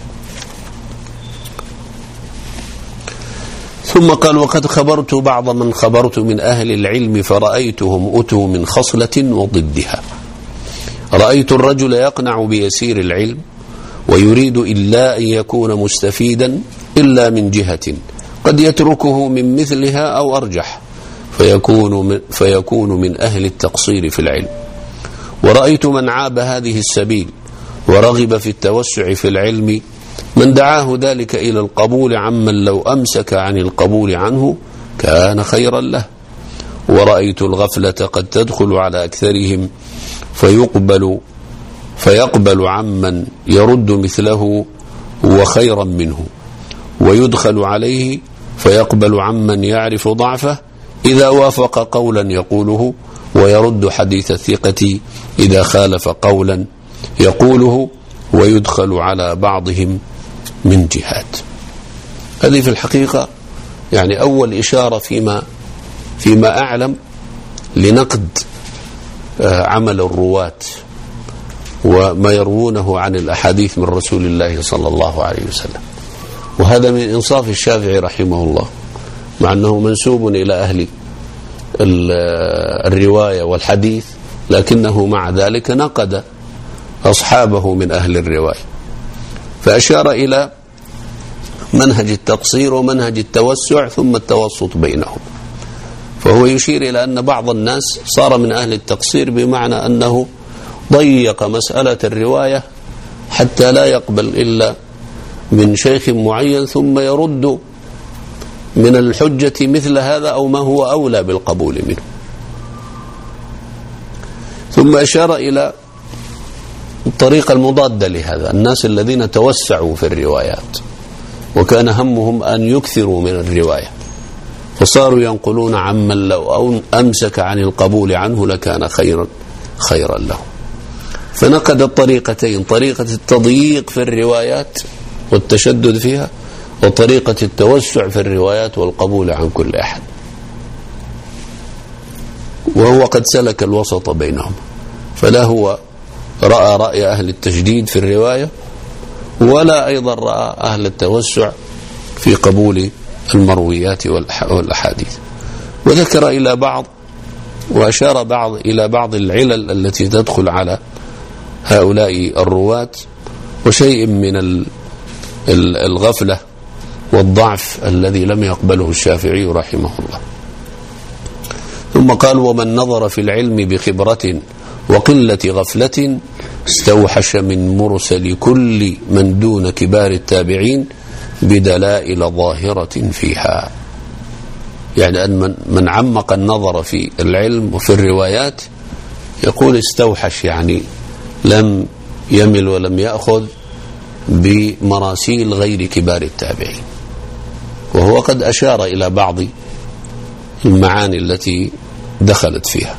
ثم قال: وقد خبرت بعض من خبرت من أهل العلم فرأيتهم أتوا من خصلة وضدها. رأيت الرجل يقنع بيسير العلم ويريد إلا أن يكون مستفيدا إلا من جهة قد يتركه من مثلها أو أرجح، فيكون من, فيكون من أهل التقصير في العلم. ورأيت من عاب هذه السبيل ورغب في التوسع في العلم من دعاه ذلك إلى القبول عمن لو أمسك عن القبول عنه كان خيرا له. ورأيت الغفلة قد تدخل على أكثرهم فيقبل فيقبل عمن يرد مثله وخيرا منه، ويدخل عليه فيقبل عمن يعرف ضعفه إذا وافق قولا يقوله، ويرد حديث الثقة إذا خالف قولا يقوله، ويدخل على بعضهم من جهات. هذه في الحقيقة يعني أول إشارة فيما فيما أعلم لنقد عمل الرواة وما يروونه عن الأحاديث من رسول الله صلى الله عليه وسلم. وهذا من إنصاف الشافعي رحمه الله، مع أنه منسوب إلى أهل الرواية والحديث، لكنه مع ذلك نقد أصحابه من أهل الرواية، فأشار إلى منهج التقصير ومنهج التوسع ثم التوسط بينهم. فهو يشير إلى أن بعض الناس صار من أهل التقصير بمعنى أنه ضيق مسألة الرواية حتى لا يقبل إلا من شيخ معين ثم يرد من الحجة مثل هذا أو ما هو أولى بالقبول منه. ثم أشار إلى الطريقة المضادة لهذا، الناس الذين توسعوا في الروايات وكان همهم أن يكثروا من الرواية، فصاروا ينقلون عمن لو أمسك عن القبول عنه لكان خيرا خيرا له. فنقد الطريقتين، طريقة التضييق في الروايات والتشدد فيها، وطريقة التوسع في الروايات والقبول عن كل أحد، وهو قد سلك الوسط بينهم. فلا هو رأى رأي أهل التشديد في الرواية، ولا أيضا رأى أهل التوسع في قبول المرويات والأحاديث. وذكر إلى بعض وأشار بعض إلى بعض العلل التي تدخل على هؤلاء الرواة، وشيء من الغفلة والضعف الذي لم يقبله الشافعي رحمه الله. ثم قال: ومن نظر في العلم بخبرة وقلة غفلة استوحش من مرسل كل من دون كبار التابعين بدلائل ظاهرة فيها. يعني أن من عمق النظر في العلم وفي الروايات يقول استوحش، يعني لم يمل ولم يأخذ بمراسيل غير كبار التابعين. وهو قد أشار إلى بعض المعاني التي دخلت فيها.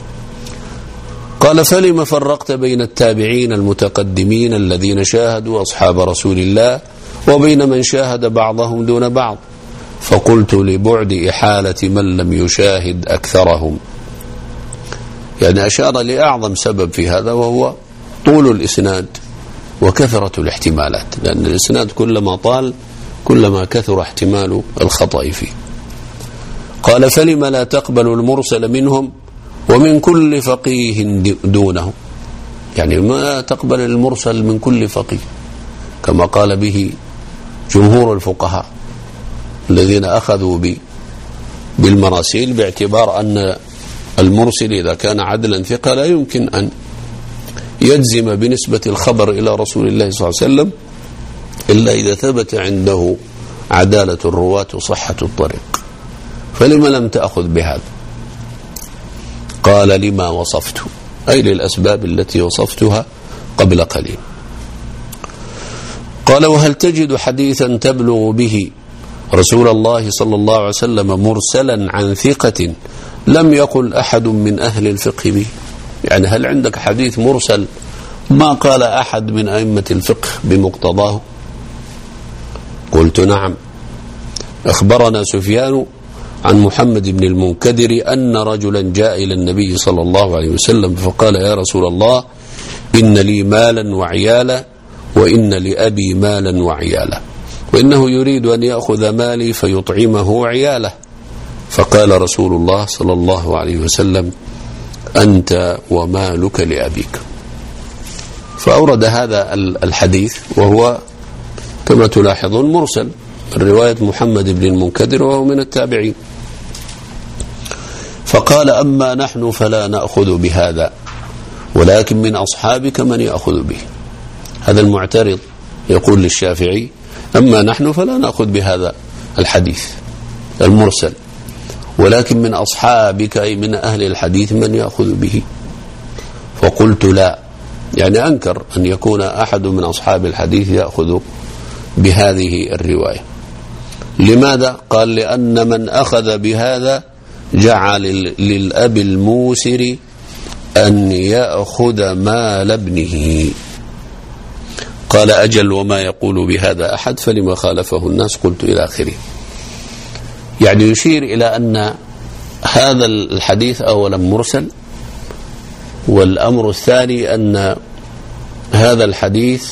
قال: فلم فرقت بين التابعين المتقدمين الذين شاهدوا أصحاب رسول الله وبين من شاهد بعضهم دون بعض؟ فقلت: لبعد إحالة من لم يشاهد أكثرهم. يعني أشار لأعظم سبب في هذا، وهو طول الإسناد وكثرة الاحتمالات، لأن الإسناد كلما طال كلما كثر احتمال الخطأ فيه. قال: فلم لا تقبل المرسل منهم ومن كل فقيه دونه؟ يعني ما تقبل المرسل من كل فقيه، كما قال به جمهور الفقهاء الذين أخذوا بالمراسيل باعتبار أن المرسل إذا كان عدلا ثقة لا يمكن أن يجزم بنسبة الخبر إلى رسول الله صلى الله عليه وسلم إلا إذا ثبت عنده عدالة الرواة وصحة الطريق. فلما لم تأخذ بهذا؟ قال لما وصفته، أي للأسباب التي وصفتها قبل قليل. قال وهل تجد حديثا تبلغ به رسول الله صلى الله عليه وسلم مرسلا عن ثقة لم يقل أحد من أهل الفقه به؟ يعني هل عندك حديث مرسل ما قال أحد من أئمة الفقه بمقتضاه؟ قلت نعم. أخبرنا سفيان عن محمد بن المنكدر أن رجلا جاء إلى النبي صلى الله عليه وسلم فقال يا رسول الله إن لي مالا وعيالا وإن لأبي مالا وعيالا وإنه يريد أن يأخذ مالي فيطعمه عياله. فقال رسول الله صلى الله عليه وسلم أنت ومالك لأبيك. فأورد هذا الحديث وهو كما تلاحظون مرسل من رواية محمد بن المنكدر وهو من التابعين. فقال أما نحن فلا نأخذ بهذا ولكن من أصحابك من يأخذ به. هذا المعترض يقول للشافعي أما نحن فلا نأخذ بهذا الحديث المرسل ولكن من أصحابك أي من أهل الحديث من يأخذ به. فقلت لا، يعني أنكر أن يكون أحد من أصحاب الحديث يأخذ بهذه الرواية. لماذا؟ قال لأن من أخذ بهذا جعل للأب الموسر أن يأخذ مال ابنه. قال أجل وما يقول بهذا أحد فلما خالفه الناس قلت إلى آخره. يعني يشير إلى أن هذا الحديث أولا مرسل، والأمر الثاني أن هذا الحديث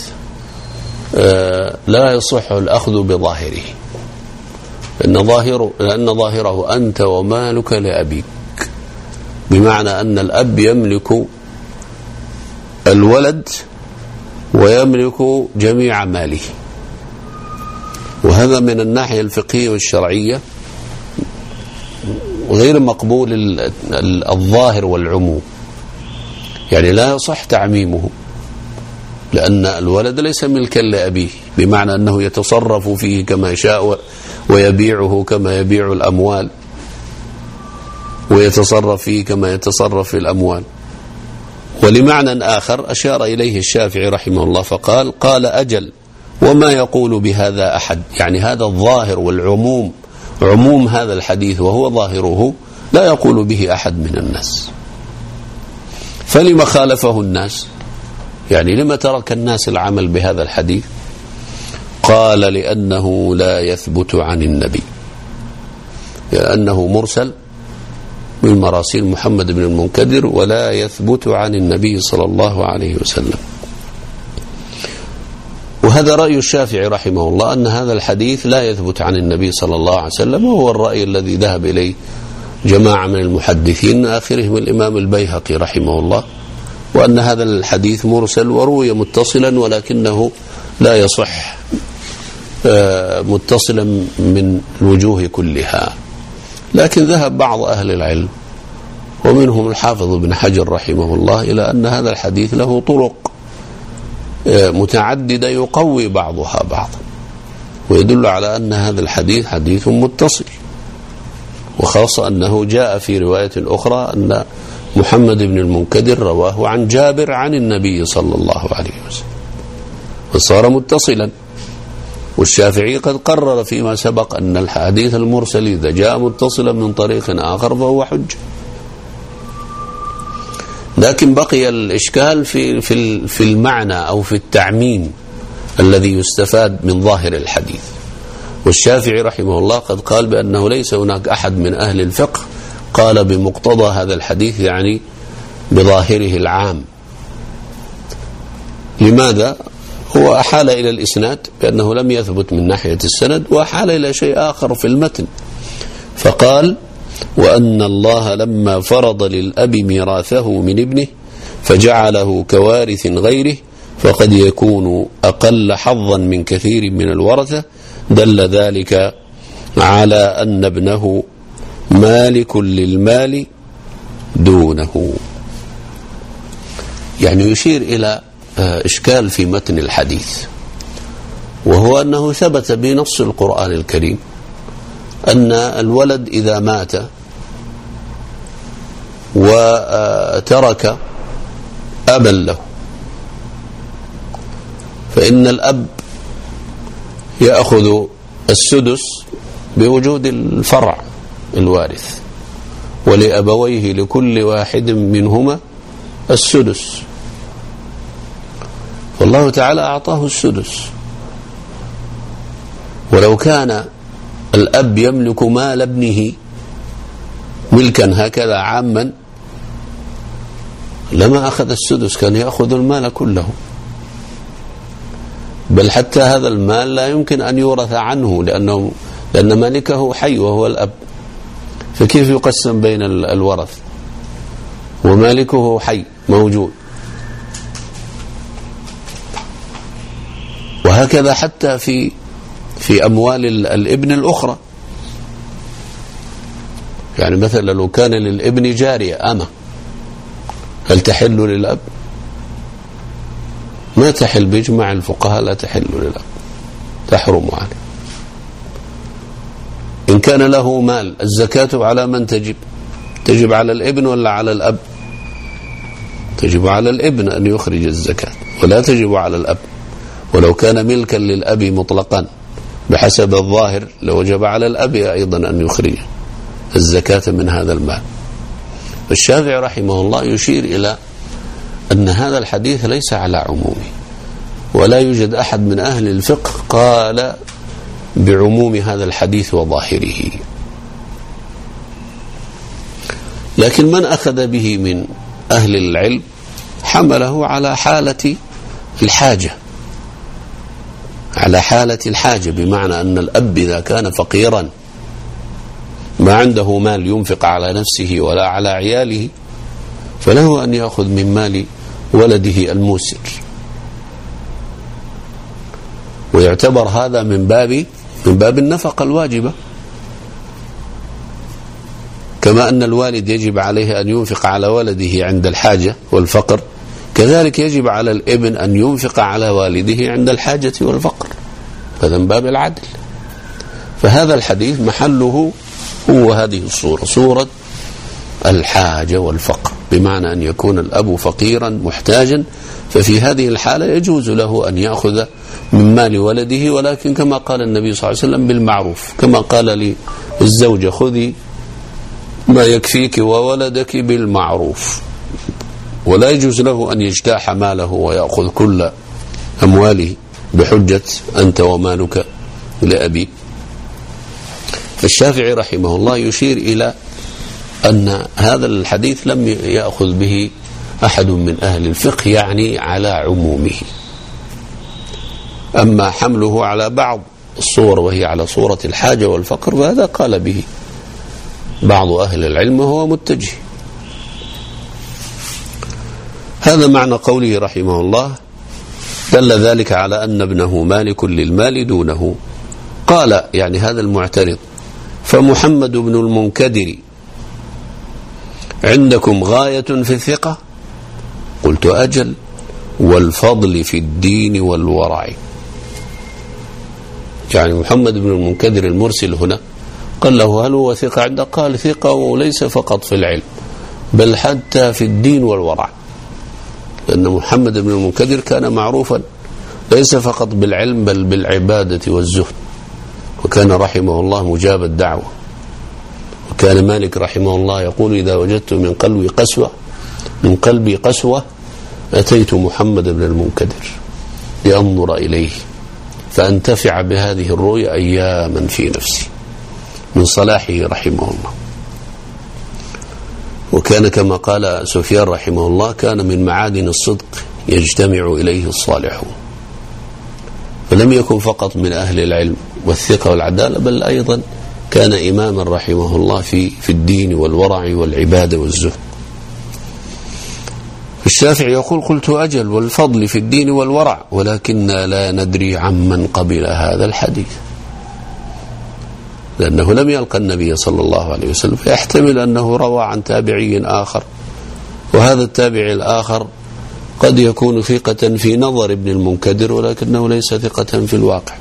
لا يصح الأخذ بظاهره لأن ظاهره, لأن ظاهره أنت ومالك لأبيك، بمعنى أن الأب يملك الولد ويملك جميع ماله، وهذا من الناحية الفقهية والشرعية غير مقبول الظاهر والعموم. يعني لا يصح تعميمه لأن الولد ليس ملكا لأبيه، بمعنى أنه يتصرف فيه كما يشاء ويبيعه كما يبيع الأموال ويتصرف فيه كما يتصرف في الأموال. ولمعنى آخر أشار إليه الشافعي رحمه الله فقال قال أجل وما يقول بهذا أحد، يعني هذا الظاهر والعموم، عموم هذا الحديث وهو ظاهره لا يقول به أحد من الناس. فلما خالفه الناس؟ يعني لما ترك الناس العمل بهذا الحديث؟ قال لأنه لا يثبت عن النبي، لأنه مرسل من مراسيل محمد بن المنكدر ولا يثبت عن النبي صلى الله عليه وسلم. وهذا رأي الشافعي رحمه الله أن هذا الحديث لا يثبت عن النبي صلى الله عليه وسلم، وهو الرأي الذي ذهب إليه جماعة من المحدثين آخرهم الإمام البيهقي رحمه الله، وأن هذا الحديث مرسل وروي متصلا ولكنه لا يصح متصلا من الوجوه كلها. لكن ذهب بعض أهل العلم ومنهم الحافظ بن حجر رحمه الله إلى أن هذا الحديث له طرق متعددة يقوي بعضها بعضا، ويدل على أن هذا الحديث حديث متصل، وخاصة أنه جاء في رواية أخرى أن محمد بن المنكدر رواه عن جابر عن النبي صلى الله عليه وسلم وصار متصلا. والشافعي قد قرر فيما سبق أن الحديث المرسل إذا جاء متصلا من طريق آخر فهو حجة. لكن بقي الإشكال في في في المعنى أو في التعميم الذي يستفاد من ظاهر الحديث. والشافعي رحمه الله قد قال بأنه ليس هناك أحد من أهل الفقه قال بمقتضى هذا الحديث، يعني بظاهره العام. لماذا؟ هو أحال إلى الإسناد بأنه لم يثبت من ناحية السند، وأحال إلى شيء آخر في المتن فقال وأن الله لما فرض للأب ميراثه من ابنه فجعله كوارث غيره فقد يكون أقل حظا من كثير من الورثة، دل ذلك على أن ابنه مالك للمال دونه. يعني يشير إلى إشكال في متن الحديث، وهو أنه ثبت بنص القرآن الكريم أن الولد إذا مات وترك أبا له فإن الأب يأخذ السدس بوجود الفرع الوارث، ولأبويه لكل واحد منهما السدس، والله تعالى أعطاه السدس. ولو كان الأب يملك مال ابنه ملكا هكذا عاما لما أخذ السدس، كان يأخذ المال كله، بل حتى هذا المال لا يمكن أن يورث عنه لأنه لأن مالكه حي وهو الأب، فكيف يقسم بين الورث ومالكه حي موجود؟ وهكذا حتى في في أموال الابن الأخرى، يعني مثلا لو كان للابن جارية أمة هل تحل للأب؟ ما تحل، بإجماع الفقهاء لا تحل للأب، تحرم عليه. إن كان له مال الزكاة على من تجب؟ تجب على الابن ولا على الأب؟ تجب على الابن أن يخرج الزكاة ولا تجب على الأب. ولو كان ملكا للأب مطلقا بحسب الظاهر لوجب على الأب أيضا أن يخرج الزكاة من هذا المال. الشافعي رحمه الله يشير إلى أن هذا الحديث ليس على عمومه، ولا يوجد أحد من أهل الفقه قال بعموم هذا الحديث وظاهره، لكن من أخذ به من أهل العلم حمله على حالة الحاجة، على حالة الحاجة، بمعنى أن الأب إذا كان فقيرا ما عنده مال ينفق على نفسه ولا على عياله فله أن يأخذ من مال ولده الموسر، ويعتبر هذا من باب من باب النفقة الواجبة، كما أن الوالد يجب عليه أن ينفق على ولده عند الحاجة والفقر، كذلك يجب على الابن أن ينفق على والده عند الحاجة والفقر، هذا من باب العدل. فهذا الحديث محله هو هذه الصورة، صورة الحاجة والفقر، بمعنى أن يكون الأب فقيرا محتاجا، ففي هذه الحالة يجوز له أن يأخذ من مال ولده، ولكن كما قال النبي صلى الله عليه وسلم بالمعروف، كما قال للزوجة خذي ما يكفيك وولدك بالمعروف، ولا يجوز له أن يجتاح ماله ويأخذ كل أمواله بحجة أنت ومالك لأبي. فالشافعي رحمه الله يشير إلى أن هذا الحديث لم يأخذ به أحد من أهل الفقه، يعني على عمومه. أما حمله على بعض الصور وهي على صورة الحاجة والفقر فهذا قال به بعض أهل العلم وهو متجه. هذا معنى قوله رحمه الله: دل ذلك على أن ابنه مالك للمال دونه. قال يعني هذا المعترض: فمحمد بن المنكدر عندكم غاية في الثقة؟ قلت: أجل، والفضل في الدين والورع. يعني محمد بن المنكدر المرسل هنا قال له: هل هو ثقة عندك؟ قال: ثقة، وليس فقط في العلم بل حتى في الدين والورع، لأن محمد بن المنكدر كان معروفا ليس فقط بالعلم بل بالعبادة والزهد، وكان رحمه الله مجاب الدعوة. وكان مالك رحمه الله يقول: إذا وجدت من قلبي قسوة من قلبي قسوة أتيت محمد بن المنكدر لأنظر إليه فأنتفع بهذه الرؤيا أياما في نفسي، من صلاحه رحمه الله. وكان كما قال سفيان رحمه الله: كان من معادن الصدق يجتمع إليه الصالحون. فلم يكن فقط من أهل العلم والثقة والعدالة، بل أيضا كان إماما رحمه الله في في الدين والورع والعبادة والزهد. الشافعي يقول: قلت: أجل، والفضل في الدين والورع، ولكننا لا ندري عمن قبل هذا الحديث، لأنه لم يلقى النبي صلى الله عليه وسلم، فيحتمل أنه روى عن تابعي آخر، وهذا التابعي الآخر قد يكون ثقة في نظر ابن المنكدر ولكنه ليس ثقة في الواقع.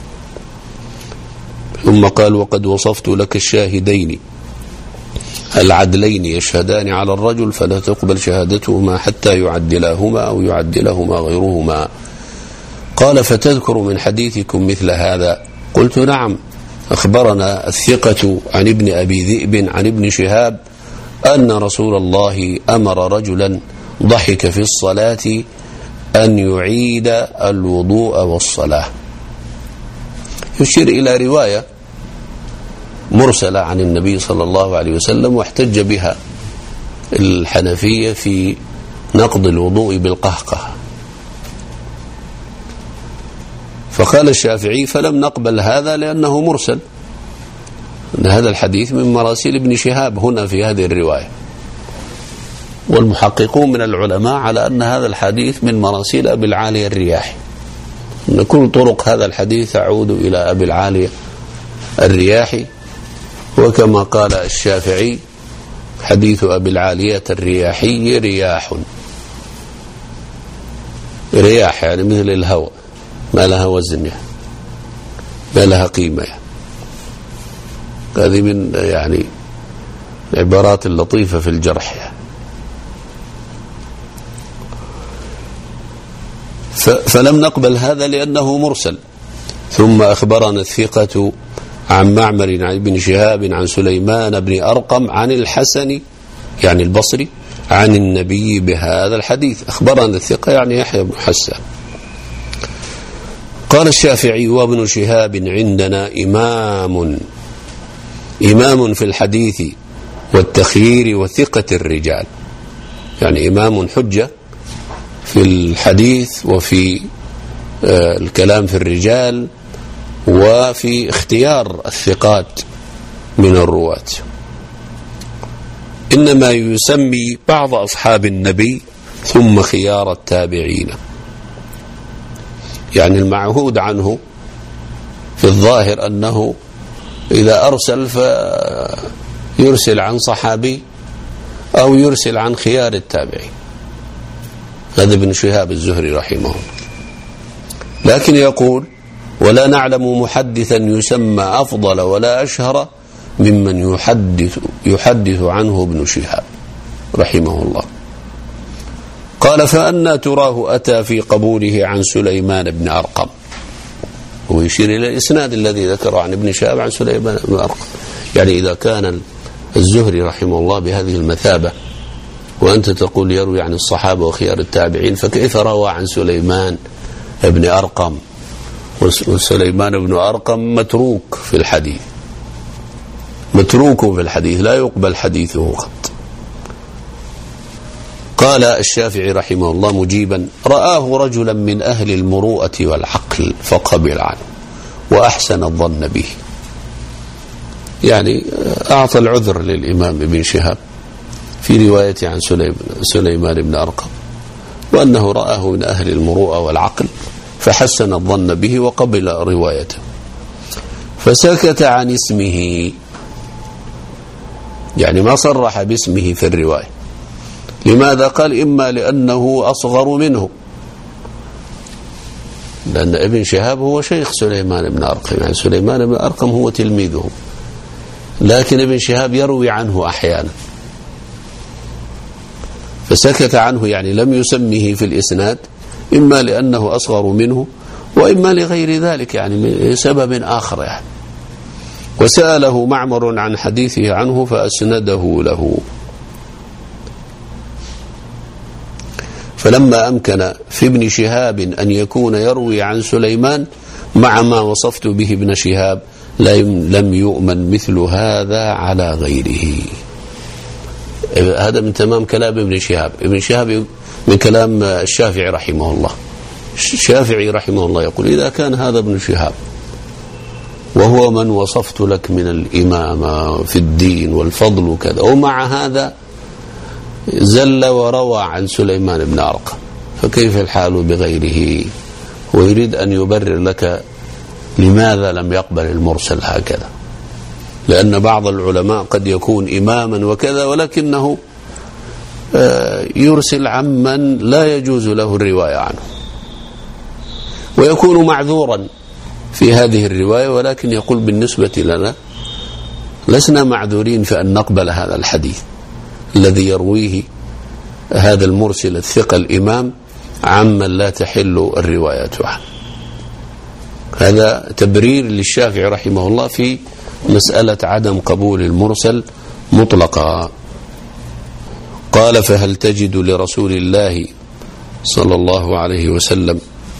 ثم قال وقد وصفت لك الشاهدين العدلين يشهدان على الرجل فلا تقبل شهادتهما حتى يعدلاهما أو يعدلهما غيرهما. قال فتذكر من حديثكم مثل هذا؟ قلت نعم، أخبرنا الثقة عن ابن أبي ذئب عن ابن شهاب أن رسول الله أمر رجلا ضحك في الصلاة أن يعيد الوضوء والصلاة. يشير إلى رواية مرسلة عن النبي صلى الله عليه وسلم واحتج بها الحنفية في نقض الوضوء بالقهقه. فقال الشافعي فلم نقبل هذا لأنه مرسل، أن هذا الحديث من مراسيل ابن شهاب هنا في هذه الرواية، والمحققون من العلماء على أن هذا الحديث من مراسيل أبي العالية الرياحي، أن كل طرق هذا الحديث تعود إلى أبي العالية الرياحي. وكما قال الشافعي حديث أبي العالية الرياحي رياح، رياح يعني مثل الهواء، ما لها وزن يعني، ما لها قيمة يعني. هذه من يعني العبارات اللطيفة في الجرح يعني. فلم نقبل هذا لأنه مرسل. ثم أخبرنا الثقة عن معمر عن ابن شهاب عن سليمان بن أرقم عن الحسن يعني البصري عن النبي بهذا الحديث. أخبرنا الثقة يعني يحيى بن حسان. قال الشافعي وابن شهاب عندنا إمام إمام في الحديث والتخيير وثقة الرجال، يعني إمام حجة في الحديث وفي الكلام في الرجال وفي اختيار الثقات من الرواة. إنما يسمي بعض أصحاب النبي ثم خيار التابعين، يعني المعهود عنه في الظاهر أنه إذا أرسل فيرسل عن صحابي أو يرسل عن خيار التابعين. هذا ابن شهاب الزهري رحمه الله. لكن يقول ولا نعلم محدثا يسمى أفضل ولا أشهر ممن يحدث, يحدث عنه ابن شهاب رحمه الله. قال فأنا تراه أتى في قبوله عن سليمان بن أرقم، ويشير إلى الإسناد الذي ذكره عن ابن شهاب عن سليمان بن أرقم. يعني إذا كان الزهري رحمه الله بهذه المثابة وأنت تقول يروي عن الصحابة وخيار التابعين، فكيف روى عن سليمان بن أرقم؟ وسليمان بن أرقم متروك في الحديث، متروك في الحديث لا يقبل حديثه قط. قال الشافعي رحمه الله مجيبا رآه رجلا من أهل المروءة والعقل فقبل عنه وأحسن الظن به، يعني أعطى العذر للإمام ابن شهاب في روايته عن سليمان بن أرقم، وأنه رآه من أهل المروءة والعقل فحسن الظن به وقبل روايته. فسكت عن اسمه، يعني ما صرح باسمه في الرواية. لماذا؟ قال إما لأنه أصغر منه، لأن ابن شهاب هو شيخ سليمان بن أرقم، يعني سليمان بن أرقم هو تلميذه، لكن ابن شهاب يروي عنه أحيانا، فسكت عنه يعني لم يسمه في الإسناد، إما لأنه أصغر منه وإما لغير ذلك، يعني لسبب آخر يعني. وسأله معمر عن حديثه عنه فأسنده له. فلما أمكن في ابن شهاب أن يكون يروي عن سليمان مع ما وصفت به ابن شهاب لم يؤمن مثل هذا على غيره. هذا من تمام كلام ابن شهاب. ابن شهاب من كلام الشافعي رحمه الله. الشافعي رحمه الله يقول إذا كان هذا ابن شهاب وهو من وصفت لك من الإمامة في الدين والفضل وكذا، ومع هذا زل وروى عن سليمان بن أرقم، فكيف الحال بغيره؟ ويريد أن يبرر لك لماذا لم يقبل المرسل هكذا، لأن بعض العلماء قد يكون إماما وكذا ولكنه يرسل عمن لا يجوز له الرواية عنه، ويكون معذورا في هذه الرواية، ولكن يقول بالنسبة لنا لسنا معذورين في أن نقبل هذا الحديث الذي يرويه هذا المرسل الثقة الإمام عمن لا تحل الروايات عنه. هذا تبرير للشافعي رحمه الله في مسألة عدم قبول المرسل مطلقا. قال: فهل تجد لرسول الله صلى الله عليه وسلم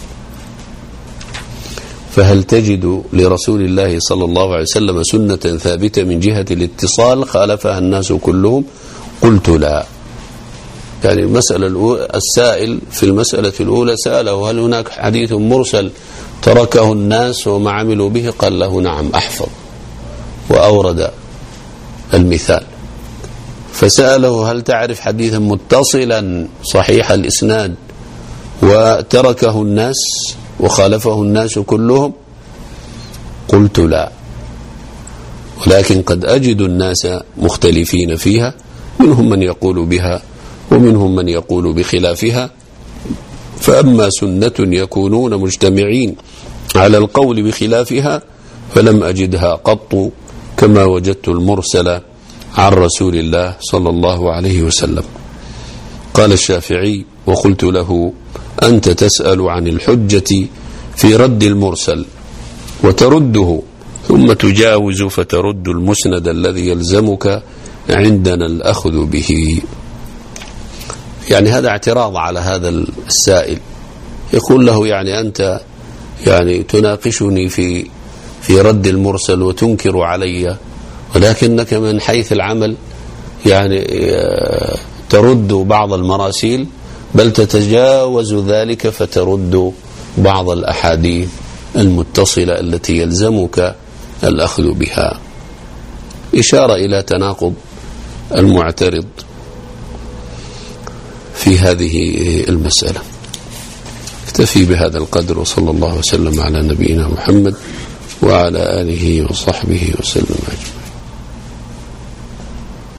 فهل تجد لرسول الله صلى الله عليه وسلم سنة ثابتة من جهة الاتصال خالفها الناس كلهم؟ قلت لا. يعني المسألة الأولى، السائل في المسألة الأولى سأله: هل هناك حديث مرسل تركه الناس وما عملوا به؟ قال له: نعم أحفظ، وأورد المثال. فسأله: هل تعرف حديثا متصلا صحيح الإسناد وتركه الناس وخالفه الناس كلهم؟ قلت لا، ولكن قد أجد الناس مختلفين فيها، منهم من يقول بها ومنهم من يقول بخلافها، فأما سنة يكونون مجتمعين على القول بخلافها فلم أجدها قط كما وجدت المرسل عن رسول الله صلى الله عليه وسلم. قال الشافعي: وقلت له: أنت تسأل عن الحجة في رد المرسل وترده، ثم تجاوز فترد المسند الذي يلزمك عندنا الأخذ به. يعني هذا اعتراض على هذا السائل، يقول له: يعني أنت يعني تناقشني في في رد المرسل وتنكر علي، ولكنك من حيث العمل يعني ترد بعض المراسيل، بل تتجاوز ذلك فترد بعض الأحاديث المتصلة التي يلزمك الأخذ بها. إشارة إلى تناقض المعترض في هذه المسألة. اكتفي بهذا القدر، وصلى الله وسلم على نبينا محمد وعلى آله وصحبه وسلم.